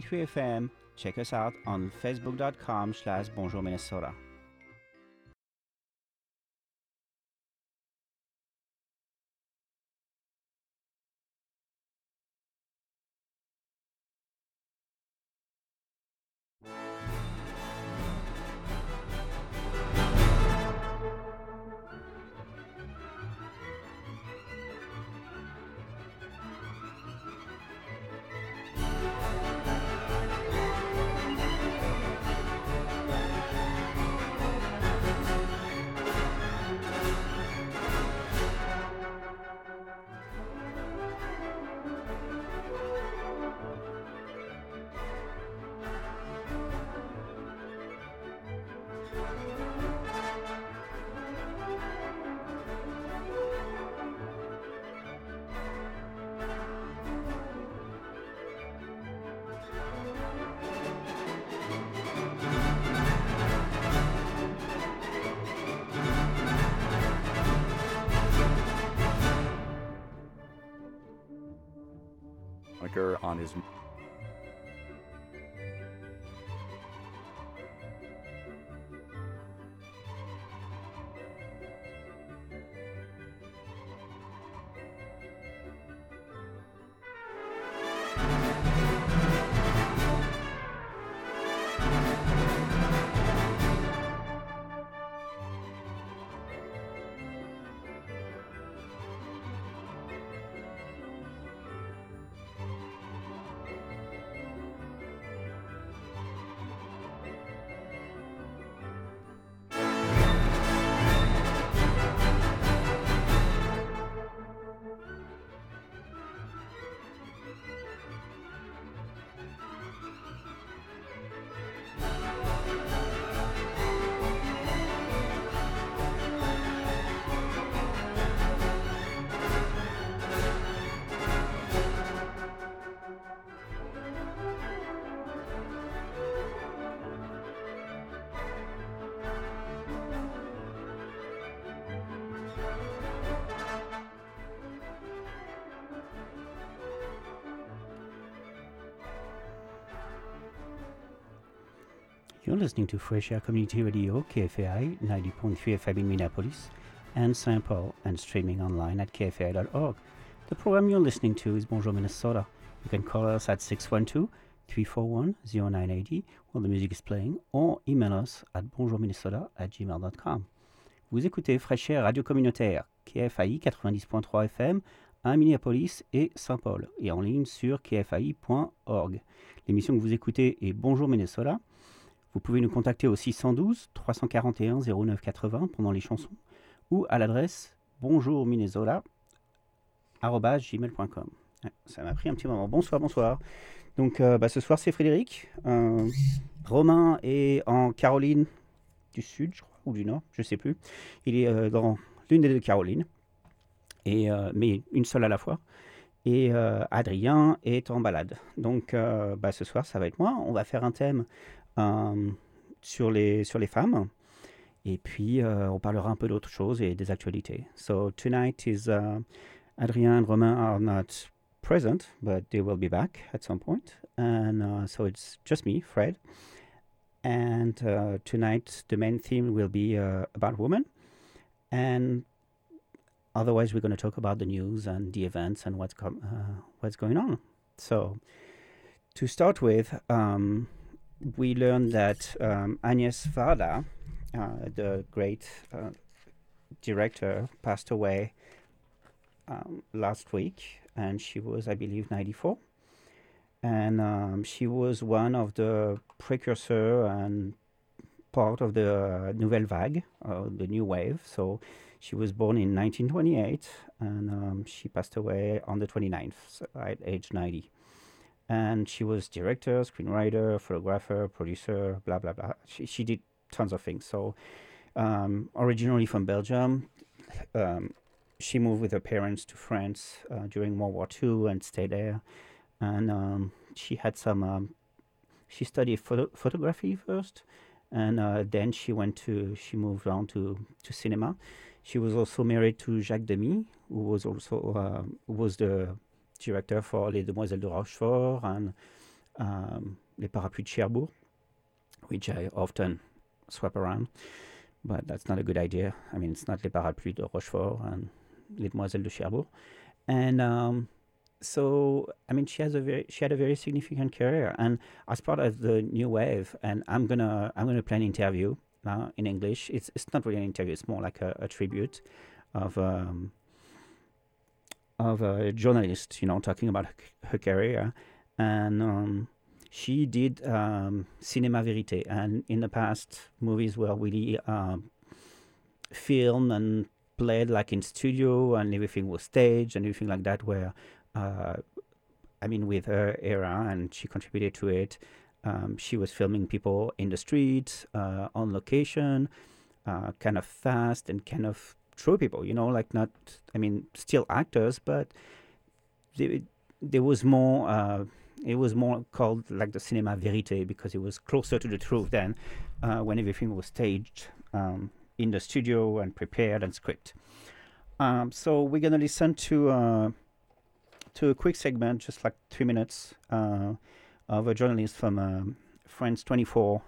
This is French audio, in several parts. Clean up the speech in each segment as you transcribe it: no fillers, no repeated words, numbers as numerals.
90.3 FM. Check us out on facebook.com/Bonjour Minnesota. On his You're listening to Fresh Air Community Radio, KFAI 90.3 FM in Minneapolis and St. Paul, and streaming online at kfai.org. The program you're listening to is Bonjour Minnesota. You can call us at 612-341-0980 while the music is playing, or email us at bonjourminnesota@gmail.com. Vous écoutez Fresh Air Radio Communautaire, KFAI 90.3 FM à Minneapolis et Saint Paul, et en ligne sur kfai.org. L'émission que vous écoutez est Bonjour Minnesota. Vous pouvez nous contacter au 612-341-0980 pendant les chansons ou à l'adresse bonjourminnesota@gmail.com. Ça m'a pris un petit moment. Bonsoir. Donc ce soir c'est Frédéric. Romain est en Caroline du Sud, je crois, ou du Nord, je ne sais plus. Il est dans l'une des deux Carolines, mais une seule à la fois. Et Adrien est en balade. Donc ce soir ça va être moi. On va faire un thème sur les femmes, et puis on parlera un peu d'autres choses et des actualités. So tonight is Adrien and Romain are not present, but they will be back at some point, and so it's just me, Fred, and tonight the main theme will be about women, and otherwise we're going to talk about the news and the events and what's going on. So to start with, we learned that Agnes Varda, the great director, passed away last week, and she was, I believe, 94. And she was one of the precursor and part of the Nouvelle Vague, the new wave. So she was born in 1928, and she passed away on the 29th at age 90. And she was director, screenwriter, photographer, producer, blah, blah, blah. She did tons of things. So originally from Belgium, she moved with her parents to France during World War II and stayed there. And she had some, she studied photography first, and then she moved on to cinema. She was also married to Jacques Demy, who was also, who was the director for Les Demoiselles de Rochefort and Les Parapluies de Cherbourg, which I often swap around, but that's not a good idea. I mean, it's not Les Parapluies de Rochefort and Les Demoiselles de Cherbourg. And so, I mean, she had a very significant career, and as part of the new wave, and I'm gonna play an interview in English. It's not really an interview; it's more like a tribute of a journalist, talking about her career, and she did cinéma vérité, and in the past, movies were really filmed and played like in studio, and everything was staged and everything like that. Where with her era, and she contributed to it. She was filming people in the streets, on location, kind of fast and kind of through people, like not, still actors, but there was more, it was more called like the cinéma vérité because it was closer to the truth than when everything was staged in the studio and prepared and scripted. So we're going to listen to a quick segment, just like 3 minutes, of a journalist from France 24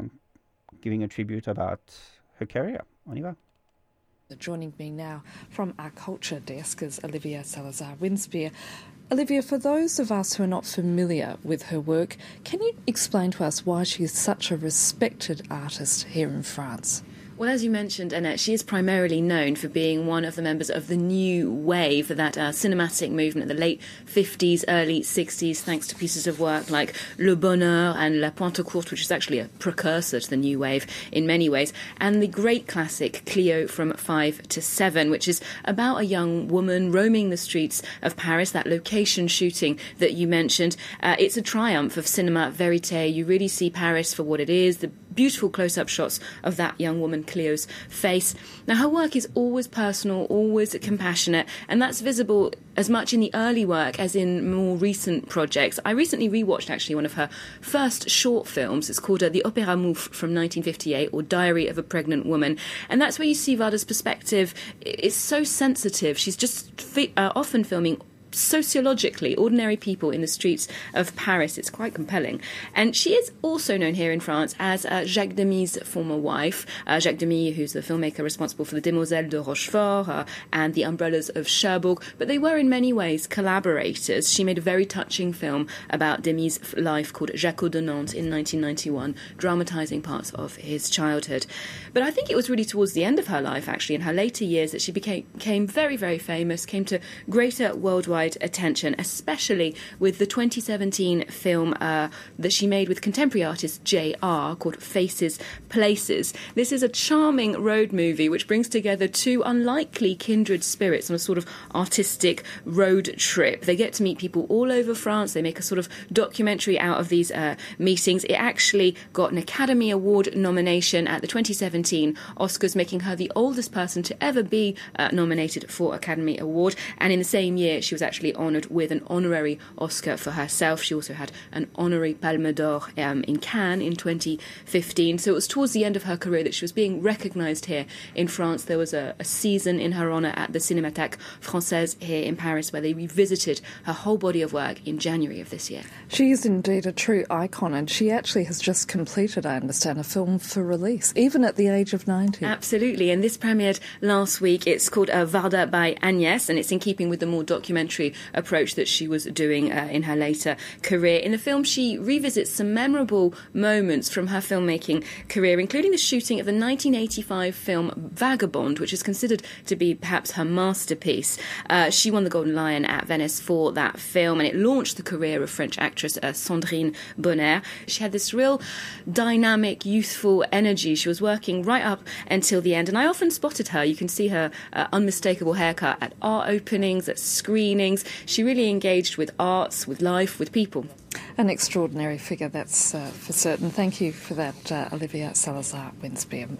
giving a tribute about her career. On y va. Joining me now from our culture desk is Olivia Salazar-Winspear. Olivia, for those of us who are not familiar with her work, can you explain to us why she is such a respected artist here in France? Well, as you mentioned, Annette, she is primarily known for being one of the members of the New Wave, that cinematic movement in the late 50s, early 60s, thanks to pieces of work like Le Bonheur and La Pointe Courte, which is actually a precursor to the New Wave in many ways, and the great classic Cleo from 5 to 7, which is about a young woman roaming the streets of Paris, that location shooting that you mentioned. It's a triumph of cinema verite. You really see Paris for what it is, the beautiful close-up shots of that young woman Cleo's face. Now, her work is always personal, always compassionate, and that's visible as much in the early work as in more recent projects. I recently rewatched actually one of her first short films. It's called The Opéra Mouffe from 1958, or Diary of a Pregnant Woman, and that's where you see Varda's perspective. It's so sensitive. She's just often filming sociologically ordinary people in the streets of Paris. It's quite compelling. And she is also known here in France as Jacques Demy's former wife. Jacques Demy, who's the filmmaker responsible for the Demoiselles de Rochefort and the Umbrellas of Cherbourg. But they were in many ways collaborators. She made a very touching film about Demy's life called Jacques de Nantes in 1991, dramatising parts of his childhood. But I think it was really towards the end of her life, actually, in her later years, that she became very, very famous, came to greater worldwide attention, especially with the 2017 film that she made with contemporary artist J.R. called Faces, Places. This is a charming road movie which brings together two unlikely kindred spirits on a sort of artistic road trip. They get to meet people all over France. They make a sort of documentary out of these meetings. It actually got an Academy Award nomination at the 2017 Oscars, making her the oldest person to ever be nominated for Academy Award. And in the same year, she was actually honoured with an honorary Oscar for herself. She also had an honorary Palme d'Or in Cannes in 2015. So it was towards the end of her career that she was being recognised here in France. There was a season in her honour at the Cinémathèque Française here in Paris, where they revisited her whole body of work in January of this year. She is indeed a true icon, and she actually has just completed, I understand, a film for release, even at the age of 90. Absolutely, and this premiered last week. It's called Varda by Agnès, and it's in keeping with the more documentary approach that she was doing in her later career. In the film, she revisits some memorable moments from her filmmaking career, including the shooting of the 1985 film Vagabond, which is considered to be perhaps her masterpiece. She won the Golden Lion at Venice for that film, and it launched the career of French actress Sandrine Bonnaire. She had this real dynamic, youthful energy. She was working right up until the end, and I often spotted her. You can see her unmistakable haircut at art openings, at screenings. She really engaged with arts, with life, with people. An extraordinary figure, that's for certain. Thank you for that, Olivia Salazar-Winspear.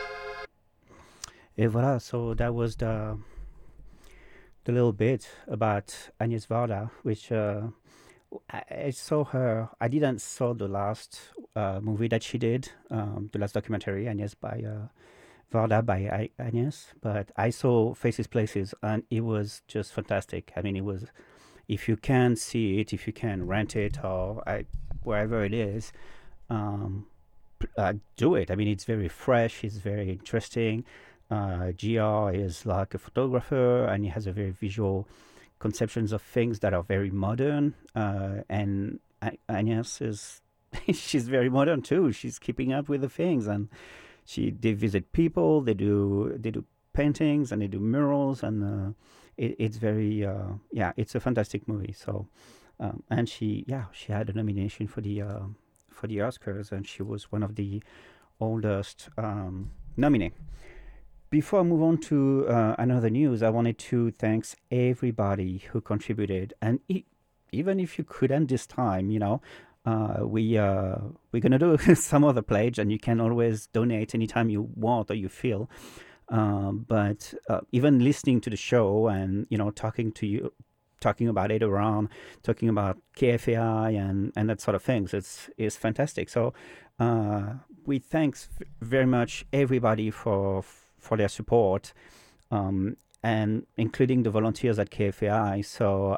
Et voilà, so that was the little bit about Agnès Varda, which I saw her. I didn't saw the last movie that she did, the last documentary, Agnès by Varda by Agnès, but I saw Faces, Places, and it was just fantastic. I mean, it was, if you can see it, if you can rent it, or wherever it is, do it. I mean, it's very fresh. It's very interesting. GR is like a photographer, and he has a very visual conceptions of things that are very modern. And Agnes is she's very modern too. She's keeping up with the things, and they visit people. They do paintings and they do murals, and it's very it's a fantastic movie. So and she had a nomination for the Oscars, and she was one of the oldest nominee. Before I move on to another news, I wanted to thank everybody who contributed, and even if you couldn't this time, we're gonna do some other pledge, and you can always donate anytime you want or you feel. But even listening to the show and talking about it around, talking about KFAI and that sort of things, it's fantastic. So we thanks very much everybody for their support, and including the volunteers at KFAI. So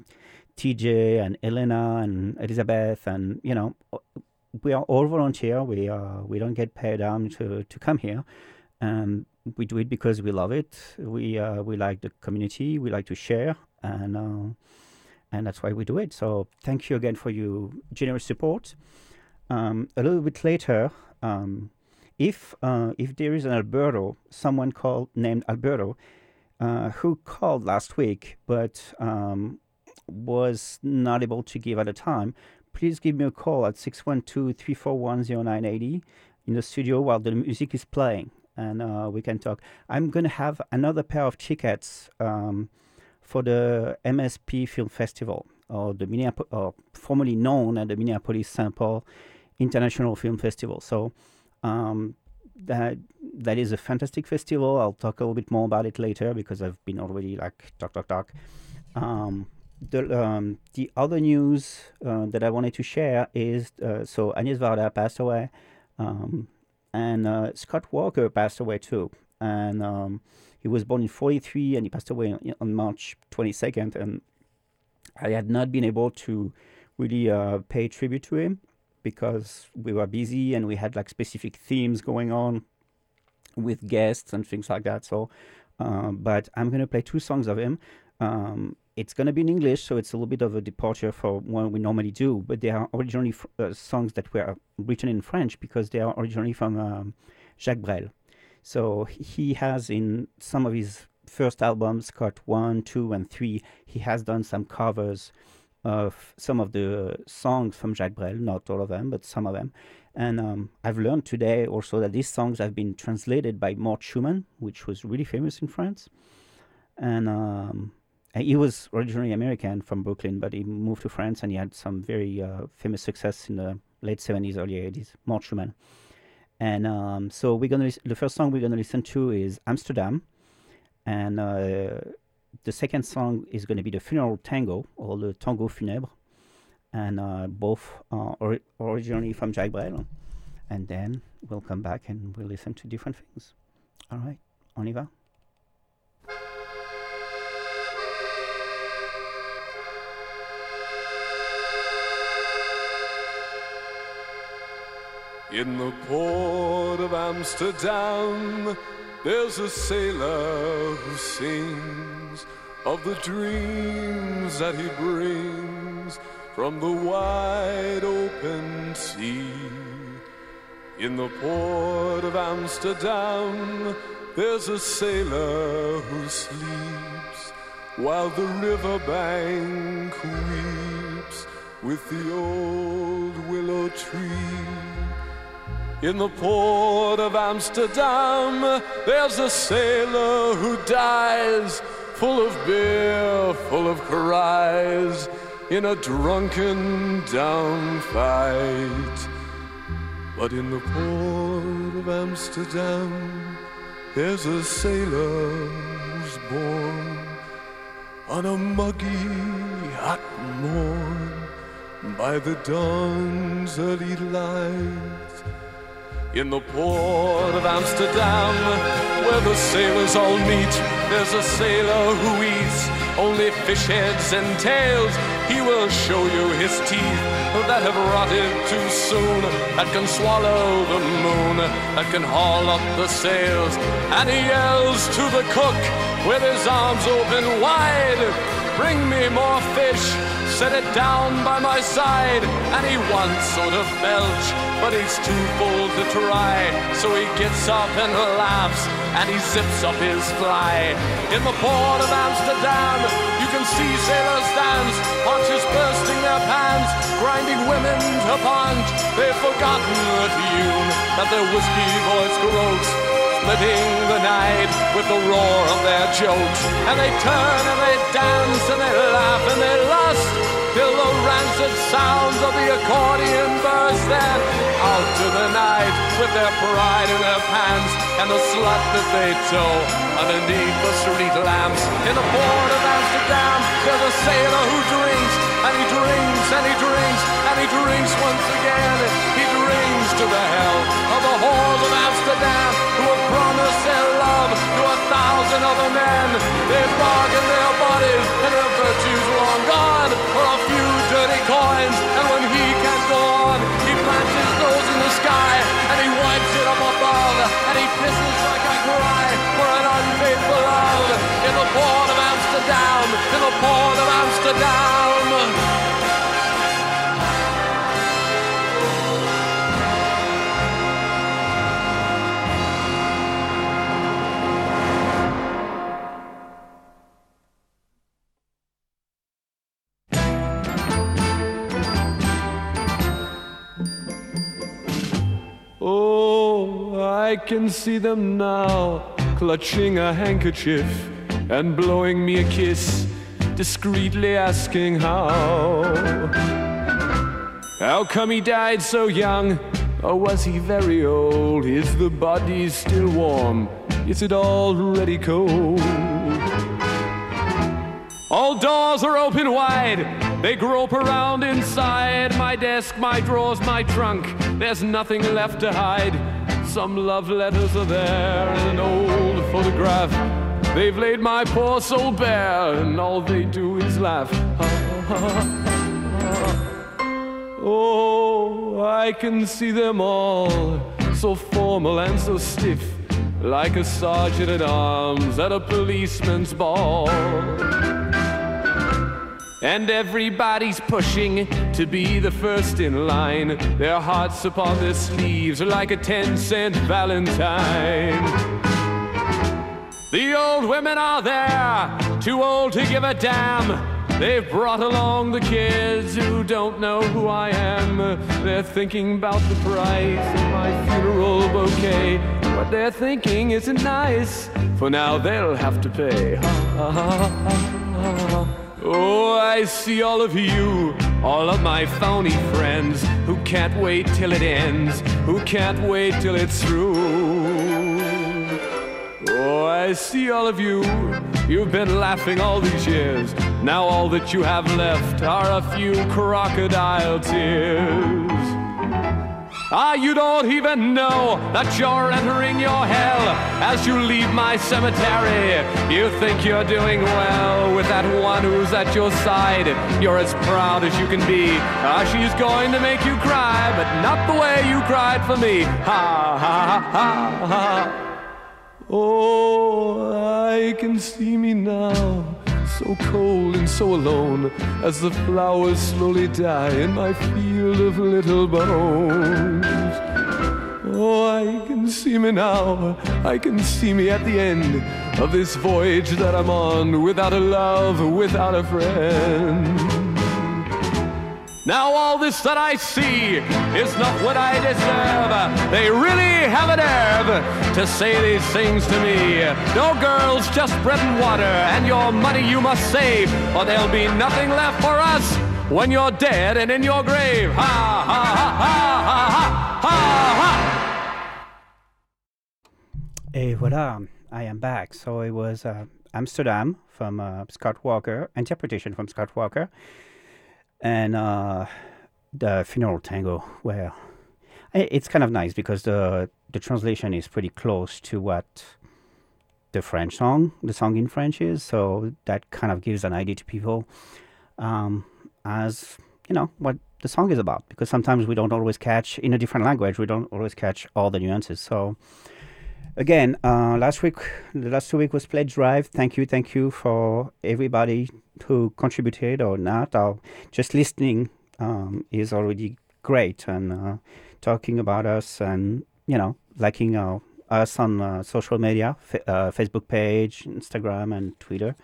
TJ and Elena and Elizabeth, and we are all volunteer. We don't get paid to come here. We do it because we love it. We like the community. We like to share, and that's why we do it. So thank you again for your generous support. A little bit later, if there is someone named Alberto, who called last week but was not able to give at the time, please give me a call at 612-341-0980 in the studio while the music is playing, and we can talk. I'm going to have another pair of tickets for the MSP Film Festival, or formerly known as the Minneapolis St. Paul International Film Festival. So that is a fantastic festival. I'll talk a little bit more about it later because I've been already talk. The other news that I wanted to share is so Agnès Varda passed away, and Scott Walker passed away too. And he was born in 1943, and he passed away on March 22nd. And I had not been able to really pay tribute to him because we were busy and we had specific themes going on with guests and things like that. So, but I'm going to play 2 songs of him. It's going to be in English, so it's a little bit of a departure for what we normally do, but they are originally songs that were written in French because they are originally from Jacques Brel. So he has, in some of his first albums, Scott 1, 2, and 3, he has done some covers of some of the songs from Jacques Brel, not all of them, but some of them. And I've learned today also that these songs have been translated by Mort Schumann, which was really famous in France. And he was originally American from Brooklyn, but he moved to France and he had some very famous success in the late 70s, early 80s, Mort Schumann. And so the first song we're going to listen to is Amsterdam. And the second song is going to be the Funeral Tango, or the Tango Funèbre. And both are originally from Jacques Brel. And then we'll come back and we'll listen to different things. All right, on y va. In the port of Amsterdam, there's a sailor who sings of the dreams that he brings from the wide open sea. In the port of Amsterdam, there's a sailor who sleeps while the riverbank weeps with the old willow tree. In the port of Amsterdam, there's a sailor who dies, full of beer, full of cries, in a drunken down fight. But in the port of Amsterdam, there's a sailor who's born on a muggy, hot morn by the dawn's early light. In the port of Amsterdam, where the sailors all meet, there's a sailor who eats only fish heads and tails. he will show you his teeth that have rotted too soon, that can swallow the moon, that can haul up the sails. And he yells to the cook with his arms open wide, bring me more fish, set it down by my side. And he wants sort of belch, but he's too full to try, so he gets up and laughs, and he zips up his fly. In the port of Amsterdam, you can see sailors dance, punches bursting their pants, grinding women to punch. They've forgotten the tune that their whiskey voice croaks, splitting the night with the roar of their jokes. And they turn and they dance and they laugh and they lust, till the rancid sounds of the accordion burst. Then out to the night with their pride in their pants, and the slut that they tow underneath the street lamps. In the port of Amsterdam, there's a sailor who drinks, and he drinks, and he drinks, and he drinks once again. He drinks to the health of the whores of Amsterdam, who have promised their love to 1,000 other men. They bargain their bodies and their virtues long gone for a few dirty coins. And when he can't go on, he plants his nose in the sky, and he wipes it up above, and he pisses like a cry for an unfaithful love. In the port of Amsterdam, in the port of Amsterdam. Oh, I can see them now, clutching a handkerchief and blowing me a kiss, discreetly asking how. How come he died so young, or was he very old? Is the body still warm? Is it already cold? All doors are open wide, they grope around inside my desk, my drawers, my trunk. There's nothing left to hide. Some love letters are there and an old photograph. They've laid my poor soul bare, and all they do is laugh. Oh, I can see them all, so formal and so stiff, like a sergeant at arms at a policeman's ball. And everybody's pushing to be the first in line. Their hearts upon their sleeves are like a 10-cent Valentine. The old women are there, too old to give a damn. They've brought along the kids who don't know who I am. They're thinking about the price of my funeral bouquet. What they're thinking isn't nice, for now they'll have to pay. Oh, I see all of you, all of my phony friends, who can't wait till it ends, who can't wait till it's through. Oh, I see all of you, you've been laughing all these years. Now all that you have left are a few crocodile tears. Ah, you don't even know that you're entering your hell as you leave my cemetery. You think you're doing well with that one who's at your side. You're as proud as you can be. Ah, she's going to make you cry, but not the way you cried for me. Ha, ha, ha, ha. Oh, I can see me now, so cold and so alone, as the flowers slowly die in my field of little bones. Oh, I can see me now, I can see me at the end of this voyage that I'm on, without a love, without a friend. Now all this that I see is not what I deserve. They really have a nerve to say these things to me. No girls, just bread and water, and your money you must save, or there'll be nothing left for us when you're dead and in your grave. Ha, ha, ha, ha, ha, ha, ha. Et voilà, I am back. So it was Amsterdam from Scott Walker, interpretation from Scott Walker. And the funeral tango, where it's kind of nice because the translation is pretty close to what the song in French is, so that kind of gives an idea to people. as what the song is about, because sometimes we don't always catch in a different language. We don't always catch all the nuances. So again, the last 2 weeks was Pledge Drive. Thank you for everybody who contributed or not, or just listening is already great, and talking about us and liking us on social media, Facebook page, Instagram, and Twitter.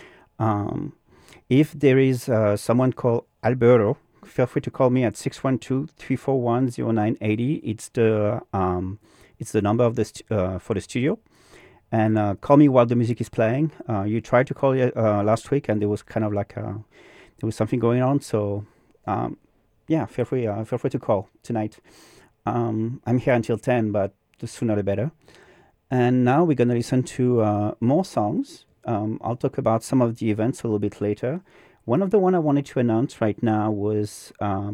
If there is someone called Alberto, feel free to call me at 612-341-0980. It's the number of for the studio, and call me while the music is playing. You tried to call last week, and there was kind of like there was something going on. So feel free to call tonight. I'm here until 10, but the sooner the better. And now we're gonna listen to more songs. I'll talk about some of the events a little bit later. One of the one I wanted to announce right now was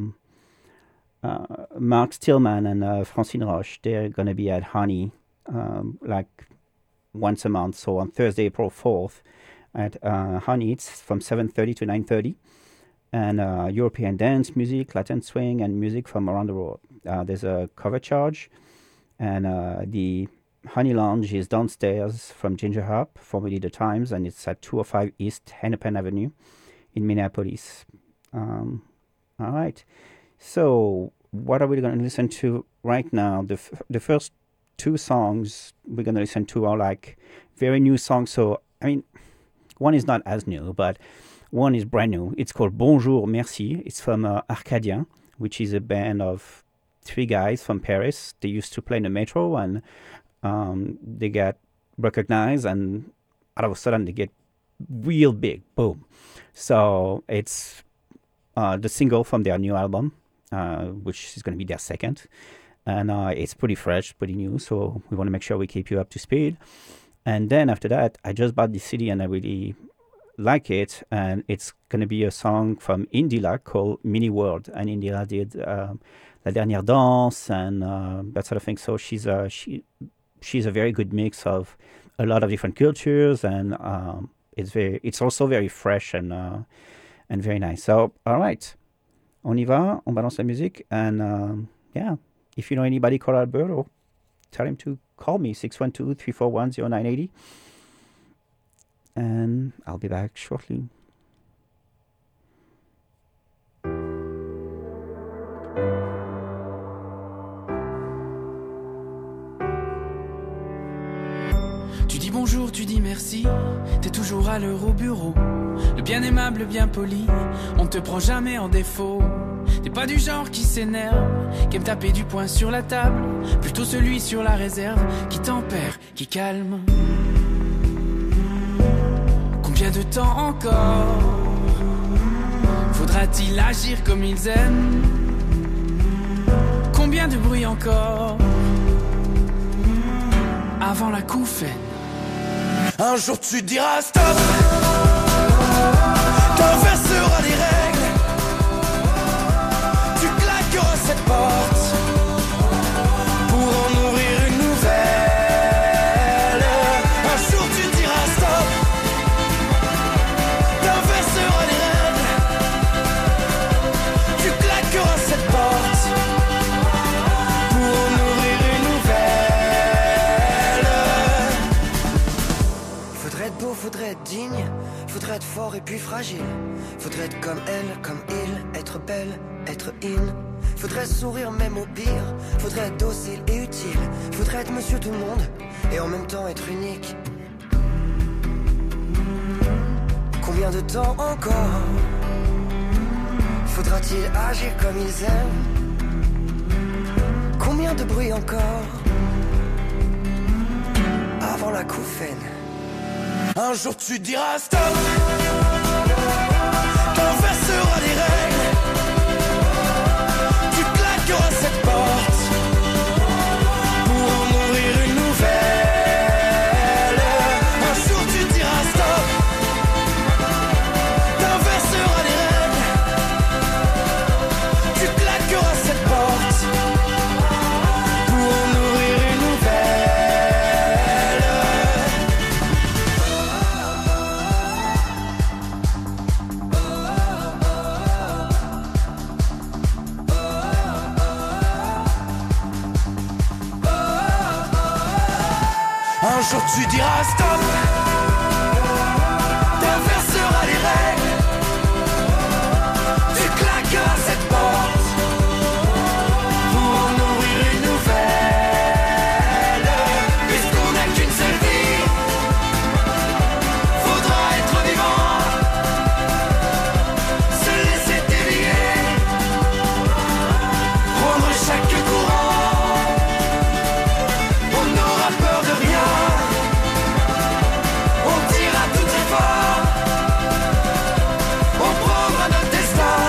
Mark Stillman and Francine Roche. They're going to be at Honey like once a month. So on Thursday, April 4th at Honey, it's from 7:30 to 9:30. And European dance music, Latin swing, and music from around the world. There's a cover charge. And the Honey Lounge is downstairs from Ginger Hop, formerly The Times, and it's at 205 East Hennepin Avenue in Minneapolis. All right. So what are we going to listen to right now? The first two songs we're going to listen to are like very new songs. So, I mean, one is not as new, but one is brand new. It's called Bonjour, Merci. It's from Arcadien, which is a band of 3 guys from Paris. They used to play in the Metro, and they get recognized, and all of a sudden they get real big. Boom. So it's the single from their new album, which is going to be their second. And it's pretty fresh, pretty new. So we want to make sure we keep you up to speed. And then after that, I just bought the CD and I really like it. And it's going to be a song from Indila called Mini World. And Indila did La Dernière Danse and that sort of thing. So she's a very good mix of a lot of different cultures, and it's also very fresh and very nice. So, all right, on y va, on balance la musique, and if you know anybody called Alberto, tell him to call me, 612-341-0980, and I'll be back shortly. Tu dis bonjour, tu dis merci, t'es toujours à l'heure au bureau. Le bien aimable, le bien poli, on te prend jamais en défaut. T'es pas du genre qui s'énerve, qui aime taper du poing sur la table, plutôt celui sur la réserve, qui tempère, qui calme. Combien de temps encore faudra-t-il agir comme ils aiment? Combien de bruit encore avant la couffaine? Un jour tu diras stop, t'inverseras les règles, tu claqueras cette porte pour en ouvrir une nouvelle. Un jour tu diras stop, t'inverseras les règles, tu claqueras cette porte pour en ouvrir une nouvelle. Faudrait être beau, faudrait être digne, faudrait être fort et puis fragile. Faudrait être comme elle, comme il, être belle, être in. Faudrait sourire même au pire, faudrait être docile et utile. Faudrait être monsieur tout le monde et en même temps être unique. Combien de temps encore faudra-t-il agir comme ils aiment? Combien de bruit encore avant la couffaine? Un jour tu diras stop, t'inverseras les règles, tu claqueras cette porte pour en ouvrir une nouvelle. Un jour tu diras stop, t'inverseras les règles, tu claqueras cette porte pour en ouvrir une nouvelle. jour tu diras stop, t'inverseras les règles, tu claqueras cette porte pour en ouvrir une nouvelle. Puisqu'on n'a qu'une seule vie, faudra être vivant, se laisser dévier, prendre chaque courant. On n'aura peur de rien, on dira tout très fort, on prendra notre destin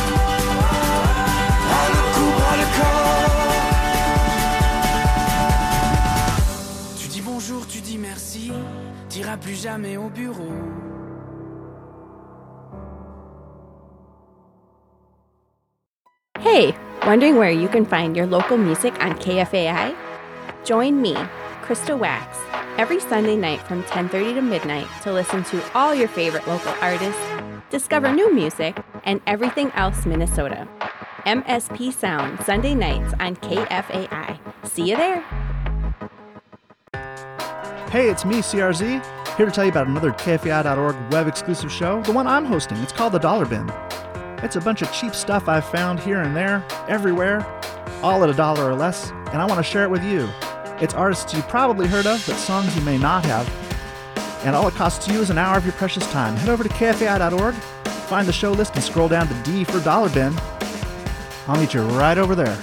à le cou, à le corps. Tu dis bonjour, tu dis merci, t'iras plus jamais au bureau. Hey, wondering where you can find your local music on KFAI? Join me, Krista Wax, every Sunday night from 10:30 to midnight to listen to all your favorite local artists, discover new music, and everything else Minnesota. MSP Sound, Sunday nights on KFAI. See you there. Hey, it's me, CRZ, here to tell you about another KFAI.org web-exclusive show, the one I'm hosting. It's called The Dollar Bin. It's a bunch of cheap stuff I've found here and there, everywhere, all at $1 or less, and I want to share it with you. It's artists you probably heard of, but songs you may not have. And all it costs you is an hour of your precious time. Head over to KFAI.org, find the show list, and scroll down to D for Dollar Bin. I'll meet you right over there.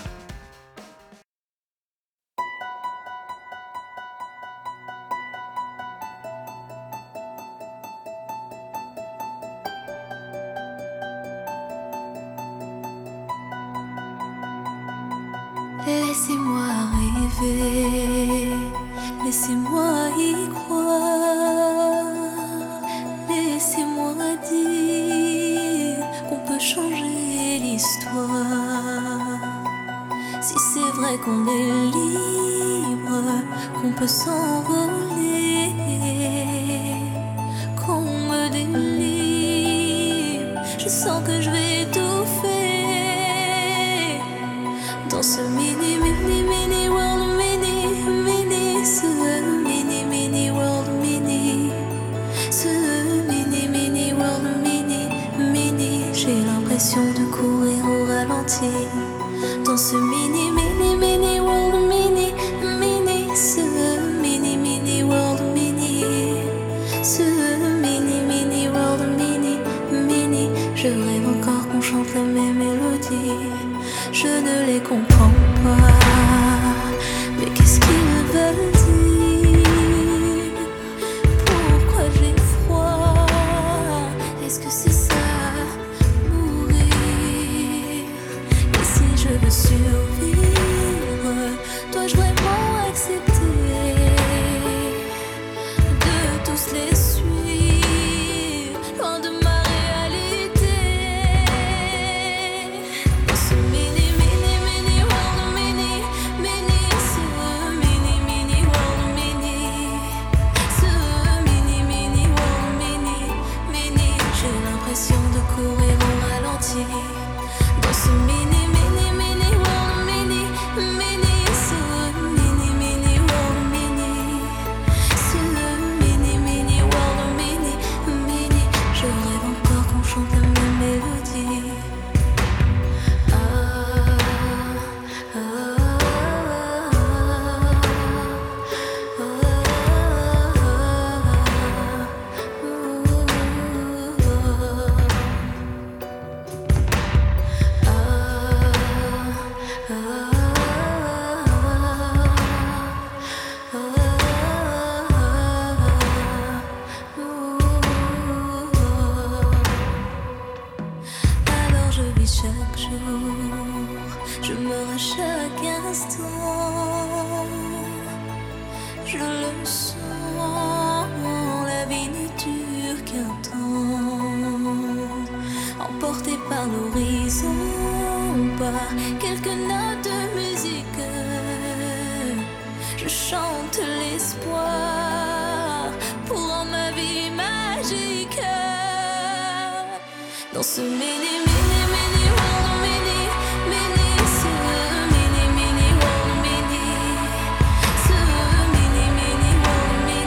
Laissez-moi rêver, laissez-moi y croire, laissez-moi dire qu'on peut changer l'histoire. Si c'est vrai qu'on est libre, qu'on peut s'envoler, qu'on me délivre, je sens que je vais étouffer dans ce mini world, ce mini world, ce mini world, j'ai l'impression de courir au ralenti dans ce mini world, ce mini world, ce mini world, je rêve encore qu'on chante les mêmes mélodies. Je ne les comprends pas, mais qu'est-ce qu'ils veulent dire? Pourquoi j'ai froid? Est-ce que c'est ça, mourir? Et si je veux survivre, dois-je vraiment accepter de tous les suivre, loin de ma réalité? Dans ce mini de courir au ralenti dans ce mini world, ce mini world, ce mini world, je rêve encore qu'on chante la même mélodie. Alors je vis chaque jour, je meurs à chaque instant, je le sens, la vie ne dure qu'un temps, emporté par l'horizon, par quelques notes de musique, je chante l'espoir pour rendre ma vie magique. Dans ce mini world, ce mini world, ce mini world,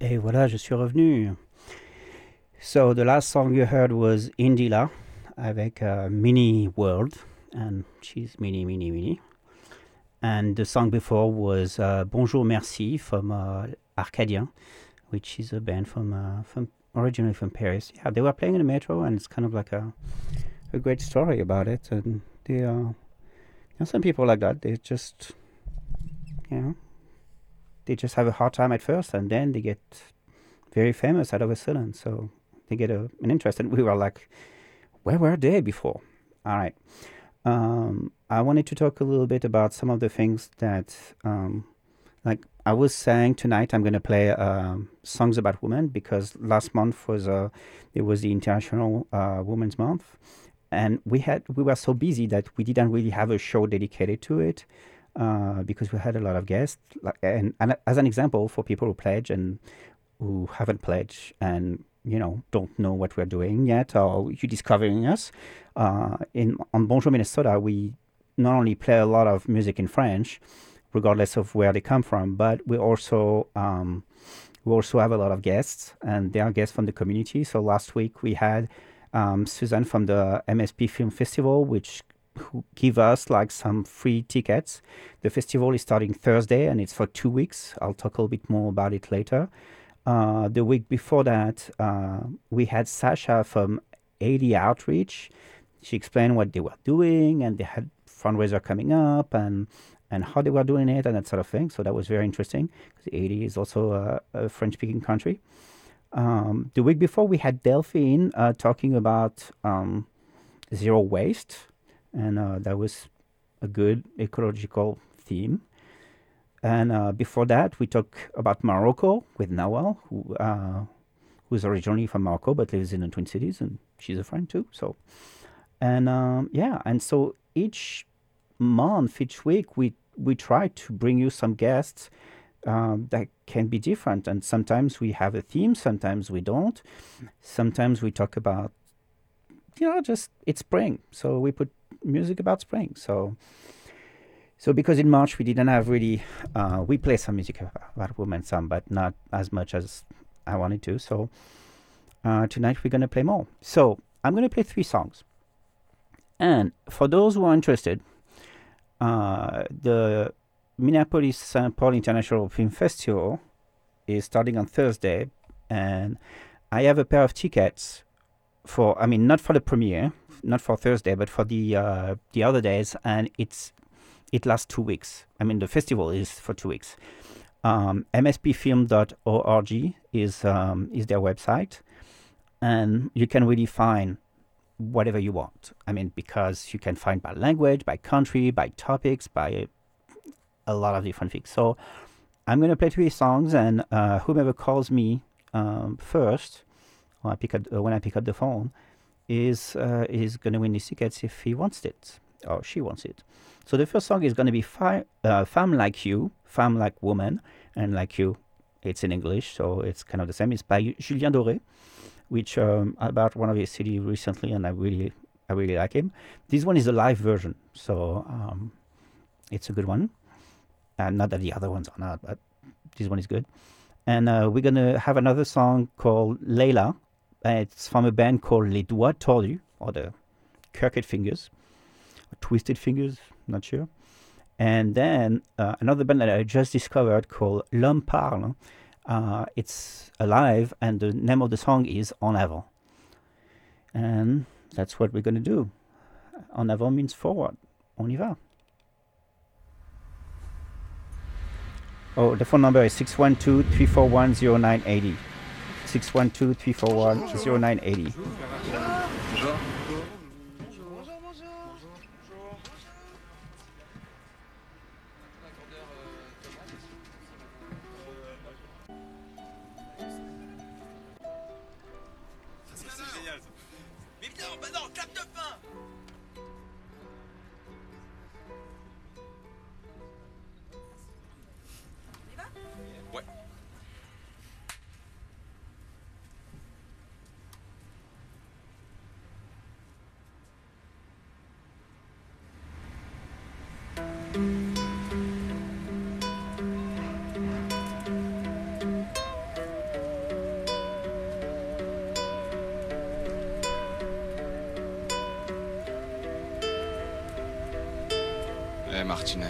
Et voilà, je suis revenu. So the last song you heard was Indila avec Mini World, and she's mini. And the song before was Bonjour Merci from Arcadien, which is a band from originally from Paris. Yeah, they were playing in the metro, and it's kind of like a great story about it. And they some people like that. They just, they just have a hard time at first, and then they get very famous out of a sudden. So they get an interest, and we were like, where were they before? All right. I wanted to talk a little bit about some of the things that, like I was saying tonight, I'm going to play songs about women because last month was it was the International Women's Month, and we were so busy that we didn't really have a show dedicated to it because we had a lot of guests. And as an example, for people who pledge and who haven't pledged and don't know what we're doing yet, or you're discovering us, on Bonjour Minnesota, we not only play a lot of music in French, regardless of where they come from, but we also have a lot of guests, and they are guests from the community. So last week we had Suzanne from the MSP Film Festival, who give us like some free tickets. The festival is starting Thursday, and it's for 2 weeks. I'll talk a little bit more about it later. The week before that, we had Sasha from 80 Outreach. She explained what they were doing, and they had fundraiser coming up, and how they were doing it, and that sort of thing. So that was very interesting, because 80 is also a French-speaking country. The week before, we had Delphine talking about zero waste, and that was a good ecological theme. And before that, we talked about Morocco with Nawal, who's originally from Morocco but lives in the Twin Cities, and she's a friend too. So, and so each month, each week, we try to bring you some guests that can be different. And sometimes we have a theme, sometimes we don't. Sometimes we talk about, just it's spring, so we put music about spring. So because in March we didn't have really, we play some music about women, some, but not as much as I wanted to. So tonight we're going to play more. So I'm going to play 3 songs. And for those who are interested, the Minneapolis St. Paul International Film Festival is starting on Thursday, and I have a pair of tickets not for the premiere, not for Thursday, but for the other days, and it lasts 2 weeks. The festival is for 2 weeks. mspfilm.org is their website, and you can really find whatever you want. Because you can find by language, by country, by topics, by a lot of different things. So I'm going to play 3 songs, and whomever calls me first, when I pick up the phone, is going to win these tickets if he wants it or she wants it. So the first song is going to be Femme Like You, Femme Like Woman, and Like You, it's in English, so it's kind of the same. It's by Julien Doré, which about one of his CD recently, and I really like him. This one is a live version, so it's a good one. Not that the other ones are not, but this one is good. And we're going to have another song called Layla. It's from a band called Les Doigts Tordus, or the Crooked Fingers, or Twisted Fingers, not sure. And then another band that I just discovered called L'Homme Parle. It's alive, and the name of the song is En Avant. And that's what we're going to do. En Avant means forward. On y va. Oh, the phone number is 612-341-0980. 612-341-0980. Martinez.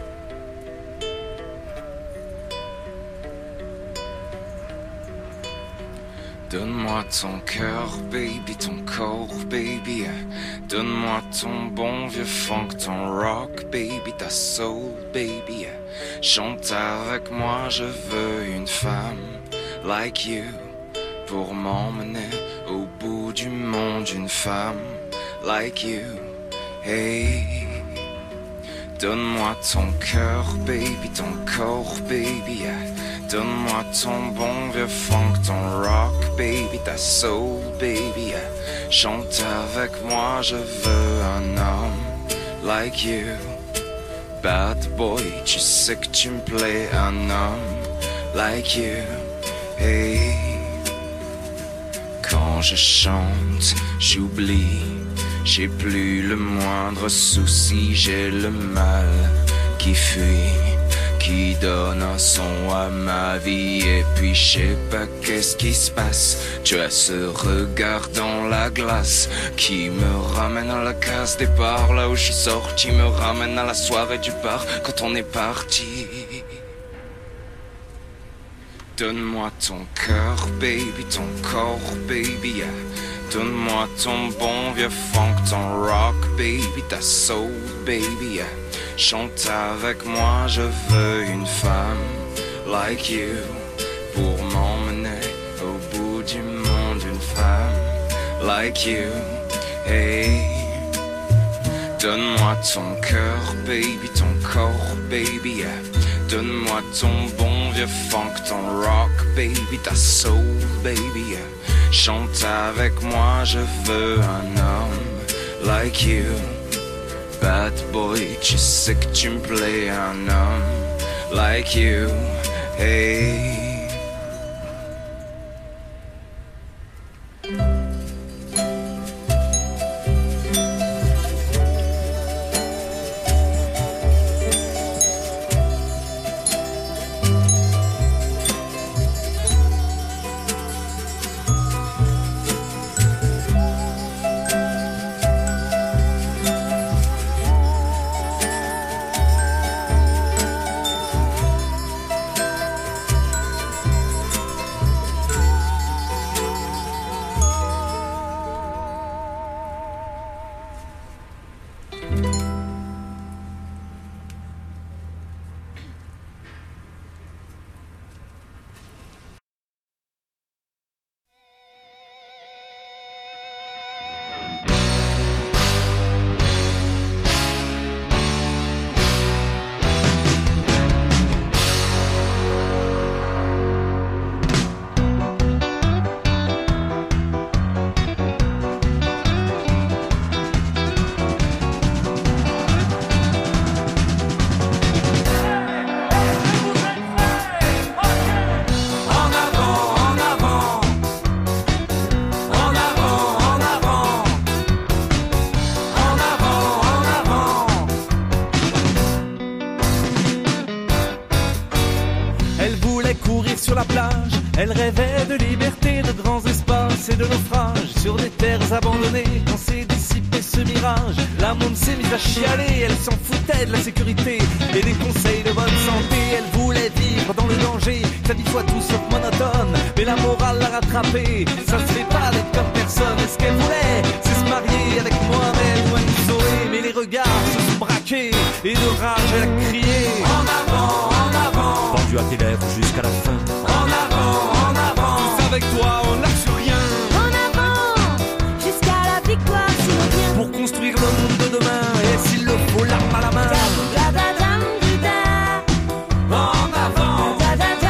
Donne-moi ton cœur, baby, ton corps, baby. Donne-moi ton bon vieux funk, ton rock, baby, ta soul, baby. Chante avec moi, je veux une femme like you pour m'emmener au bout du monde. Une femme like you, hey. Donne-moi ton cœur, baby, ton corps, baby. Donne-moi ton bon vieux funk, ton rock, baby, ta soul, baby. Chante avec moi, je veux un homme like you. Bad boy, tu sais que tu me plais, un homme like you. Hey. Quand je chante, j'oublie, j'ai plus le moindre souci, j'ai le mal qui fuit, qui donne un son à ma vie. Et puis je sais pas qu'est-ce qui se passe, tu as ce regard dans la glace qui me ramène à la case départ, là où je suis sorti, me ramène à la soirée du bar quand on est parti. Donne-moi ton cœur, baby, ton corps, baby. Donne-moi ton bon vieux funk, ton rock, baby, ta soul, baby. Chante avec moi, je veux une femme like you pour m'emmener au bout du monde. Une femme like you, hey. Donne-moi ton cœur, baby, ton corps, baby. Donne-moi ton bon vieux funk, ton rock, baby, ta soul, baby. Chante avec moi, je veux un homme like you. Bad boy, tu sais que tu me plais, un homme like you, hey. sur la plage, elle rêvait de liberté, de grands espaces et de naufrages sur des terres abandonnées. Quand s'est dissipé ce mirage, la monde s'est mise à chialer. Elle s'en foutait de la sécurité et des conseils de bonne santé. Elle voulait vivre dans le danger, sa vie soit tout sauf monotone, mais la morale l'a rattrapée. Ça se fait pas d'être comme personne. Et ce qu'elle voulait, c'est se marier avec Mohamed ou Zoé. Mais les regards se sont braqués et de rage elle a crié: en avant, pendu à tes lèvres jusqu'à la fin. En avant, tous avec toi, on lâche rien. En avant, jusqu'à la victoire si on vient. Pour construire le monde de demain, et s'il le faut, l'arme à la main. En avant,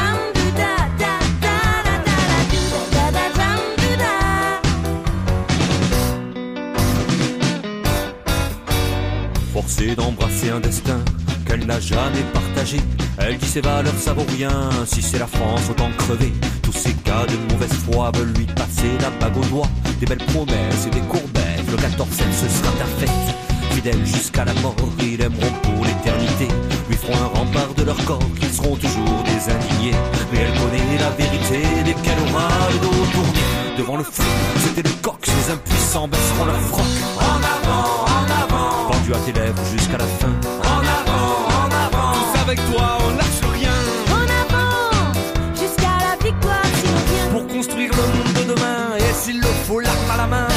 forcée d'embrasser un destin qu'elle n'a jamais partagé. Elle dit ses valeurs ça vaut rien, si c'est la France autant crever. Tous ces cas de mauvaise foi veulent lui passer la bague au doigt. Des belles promesses et des courbettes, le 14 ce sera ta fête. Fidèles jusqu'à la mort, ils l'aimeront pour l'éternité. Lui feront un rempart de leur corps, qu'ils seront toujours des indignés. Mais elle connaît la vérité, desquels aura le dos tourné. Devant le feu, c'était le coq, les impuissants baisseront leur froc. En avant, pendu à tes lèvres jusqu'à la fin. En avant, tous avec toi, on lâche rien. En avant, jusqu'à la victoire si l'on vient. Pour construire le monde de demain, et s'il le faut, l'arme à la main.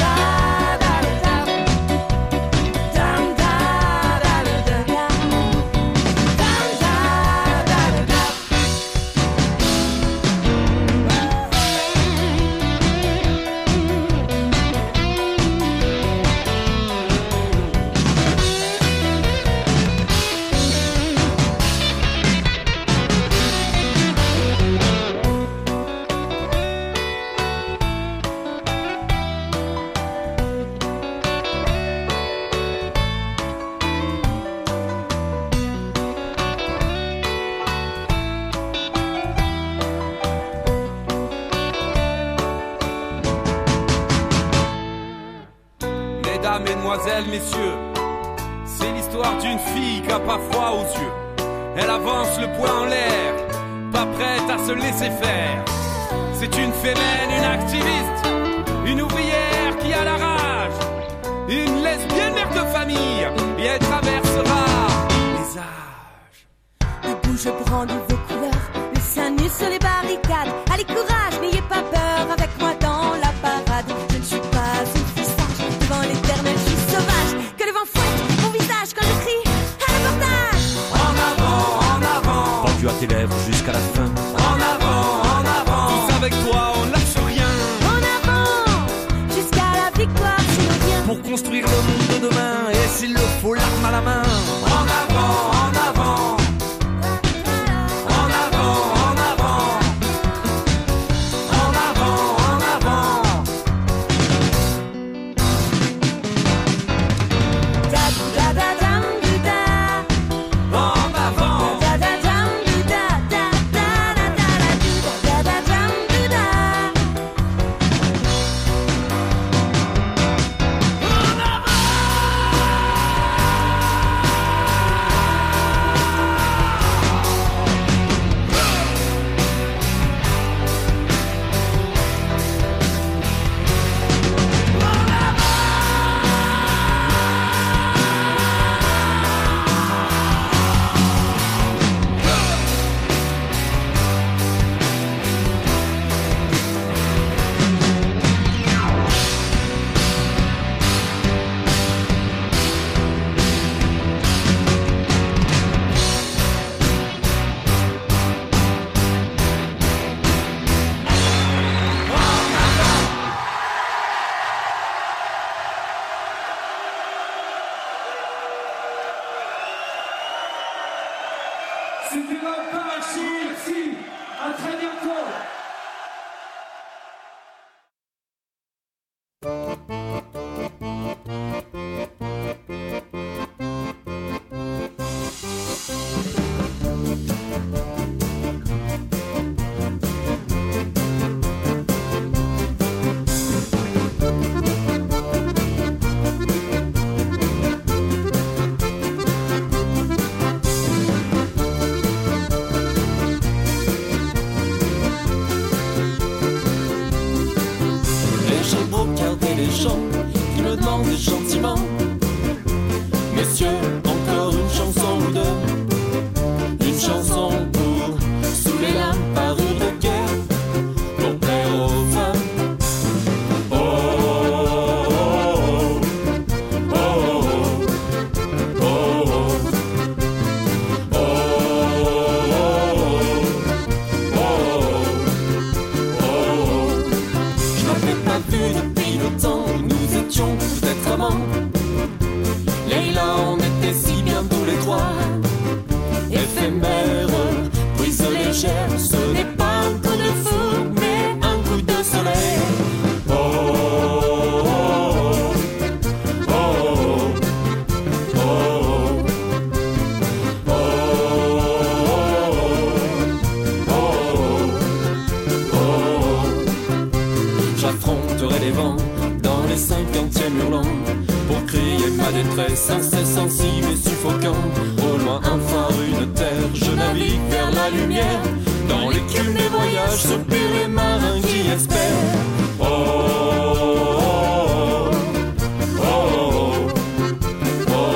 Mesdemoiselles, messieurs, c'est l'histoire d'une fille qui a pas froid aux yeux. Elle avance le poing en l'air, pas prête à se laisser faire. C'est une fémène, une activiste, une ouvrière qui a la rage, une lesbienne mère de famille, et elle traversera les âges. Debout, je brandis vos couleurs, le sein nu sur les barricades. Allez, courage, n'ayez pas peur, avec moi dans la parade. Je ne suis pas une fille sage, devant l'éternel, je suis sauvage. Que le vent fouette mon visage quand je crie à l'avortage. En avant, Pendu à tes lèvres jusqu'à la fin. en avant, tous avec toi, on lâche rien. En avant, jusqu'à la victoire si l'on vient. Pour construire le monde de demain, et s'il le faut, l'arme à la main. En avant, en avant, en avant, en avant, en avant, en avant. Da da da dam du da. En avant, Da da dam du da da da da da da du da da dam du da. C'était l'homme parachute. Merci. À très bientôt. Et j'ai beau regarder les gens qui me demandent gentiment: Messieurs, encore une chanson ou deux. Une chanson pour saouler la parure de guerre, pour plaire aux femmes. Oh, oh, oh, oh, oh, oh, oh, oh, oh. Je n'avais pas vu depuis longtemps, nous étions peut-être amants. Leila, on était si bien tous les trois. Éphémère, brise légère, ce n'est pas un coup de foudre, mais un coup de soleil. Oh, oh, oh, oh, oh, oh, oh, oh. J'affronterai les vents dans les 50e hurlants pour crier ma détresse incessante et suffocant. Au loin un phare, une terre, je navigue vers la lumière. Dans l'écume des voyages, soupirent les marins qui espèrent. Oh, oh, oh, oh, oh,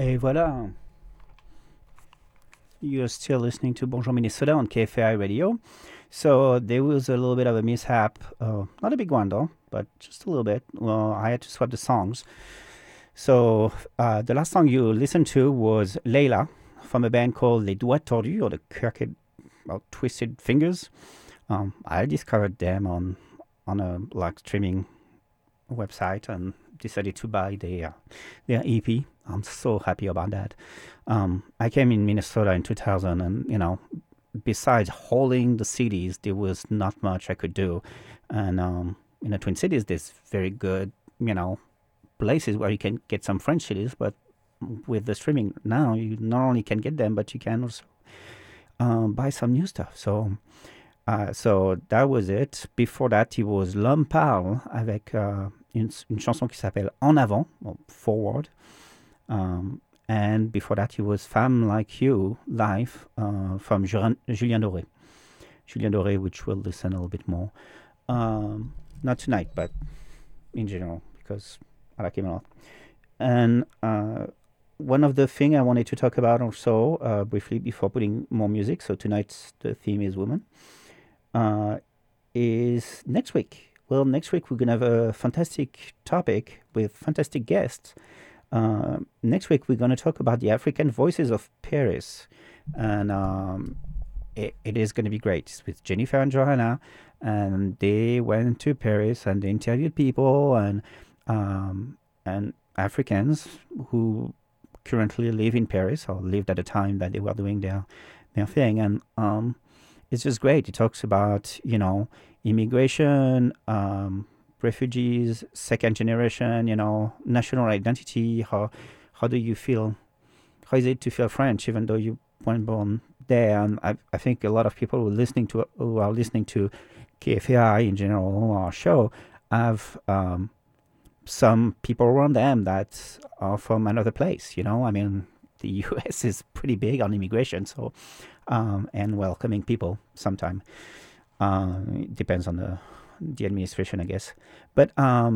Et voilà. You're still listening to Bonjour Minnesota on KFAI Radio. So there was a little bit of a mishap. Not a big one, though, but just a little bit. Well, I had to swap the songs. So the last song you listened to was Layla from a band called Les Doigts Tordus, or the Crooked or Twisted Fingers. I discovered them on a streaming website and decided to buy their EP. I'm so happy about that. I came in Minnesota in 2000, and besides hauling the cities, there was not much I could do. And in the Twin Cities, there's very good, places where you can get some French cities. But with the streaming now, you not only can get them, but you can also buy some new stuff. So that was it. Before that, it was L'Homme Parle avec une chanson qui s'appelle En Avant, or Forward. And before that, it was Femme Like You live from Julien Doré. Julien Doré, which we'll listen a little bit more. Not tonight, but in general, because I like him a lot. And one of the things I wanted to talk about also briefly before putting more music, so tonight's the theme is women, is next week. Well, next week we're going to have a fantastic topic with fantastic guests. Next week we're going to talk about the African Voices of Paris. And it is going to be great. It's with Jennifer and Johanna. And they went to Paris and they interviewed people and Africans who currently live in Paris or lived at the time that they were doing their thing. And it's just great. It talks about, immigration, refugees, second generation, national identity. How do you feel? How is it to feel French even though you weren't born there? And I think a lot of people who are listening to KFAI in general, our show, have some people around them that are from another place. I mean, the U.S. is pretty big on immigration, so and welcoming people sometime. It depends on the administration, I guess. But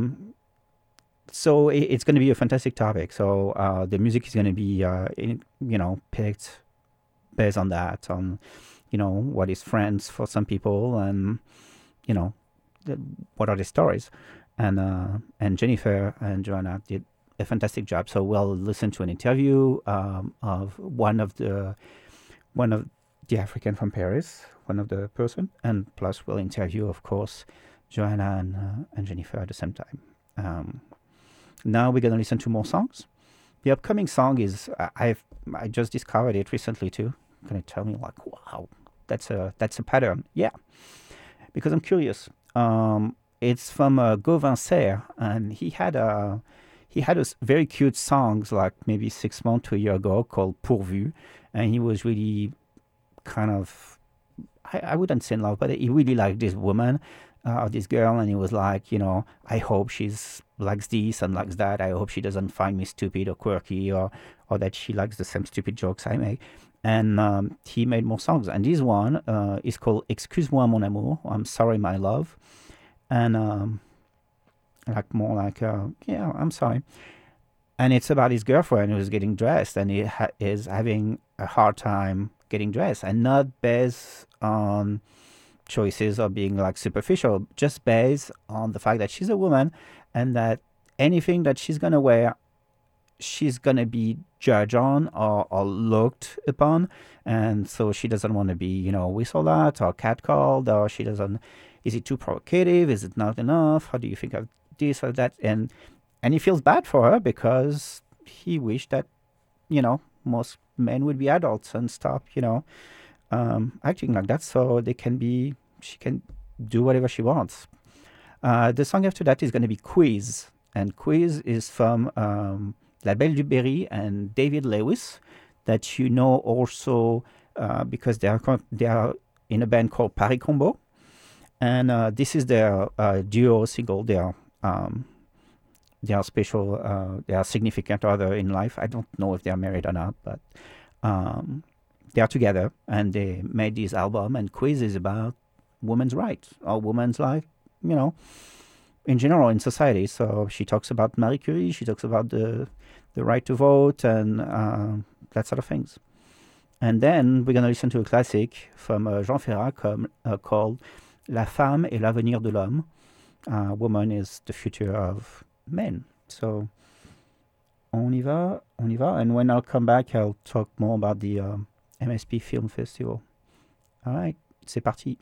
so it's going to be a fantastic topic. So the music is going to be picked based on that, on what is France for some people, and what are the stories. And Jennifer and Joanna did a fantastic job. So we'll listen to an interview of one of the African from Paris, one of the person, and plus we'll interview, of course, Joanna and Jennifer at the same time. Now we're gonna listen to more songs. The upcoming song is I just discovered it recently too. Gonna tell me like, wow, that's a pattern. Yeah, because I'm curious. It's from Gauvin Serre, and he had a very cute songs like maybe 6 months to a year ago called Pourvu, and he was really kind of, I wouldn't say in love, but he really liked this woman, this girl, and he was like, I hope she's likes this and likes that. I hope she doesn't find me stupid or quirky, or that she likes the same stupid jokes I make. And he made more songs, and this one is called Excuse-moi mon amour, I'm sorry my love, and I'm sorry. And it's about his girlfriend who's getting dressed, and he is having a hard time getting dressed, and not based on choices or being like superficial, just based on the fact that she's a woman and that anything that she's going to wear, she's going to be judged on or looked upon. And so she doesn't want to be, whistled at or catcalled, or she doesn't, is it too provocative? Is it not enough? How do you think of this or that? And he feels bad for her because he wished that, most men would be adults and stop, acting like that, so she can do whatever she wants. The song after that is going to be Quiz, and Quiz is from La Belle du Berry and David Lewis, that also because they are in a band called Paris Combo, and this is their duo single. They are special, they are significant other in life. I don't know if they are married or not, but they are together and they made this album. And Quiz is about women's rights or women's life, in general in society. So she talks about Marie Curie, she talks about the right to vote and that sort of things. And then we're going to listen to a classic from Jean Ferrat called La femme est l'avenir de l'homme. Woman is the future of men. So on y va. And when I'll come back, I'll talk more about the MSP Film Festival. All right, c'est parti.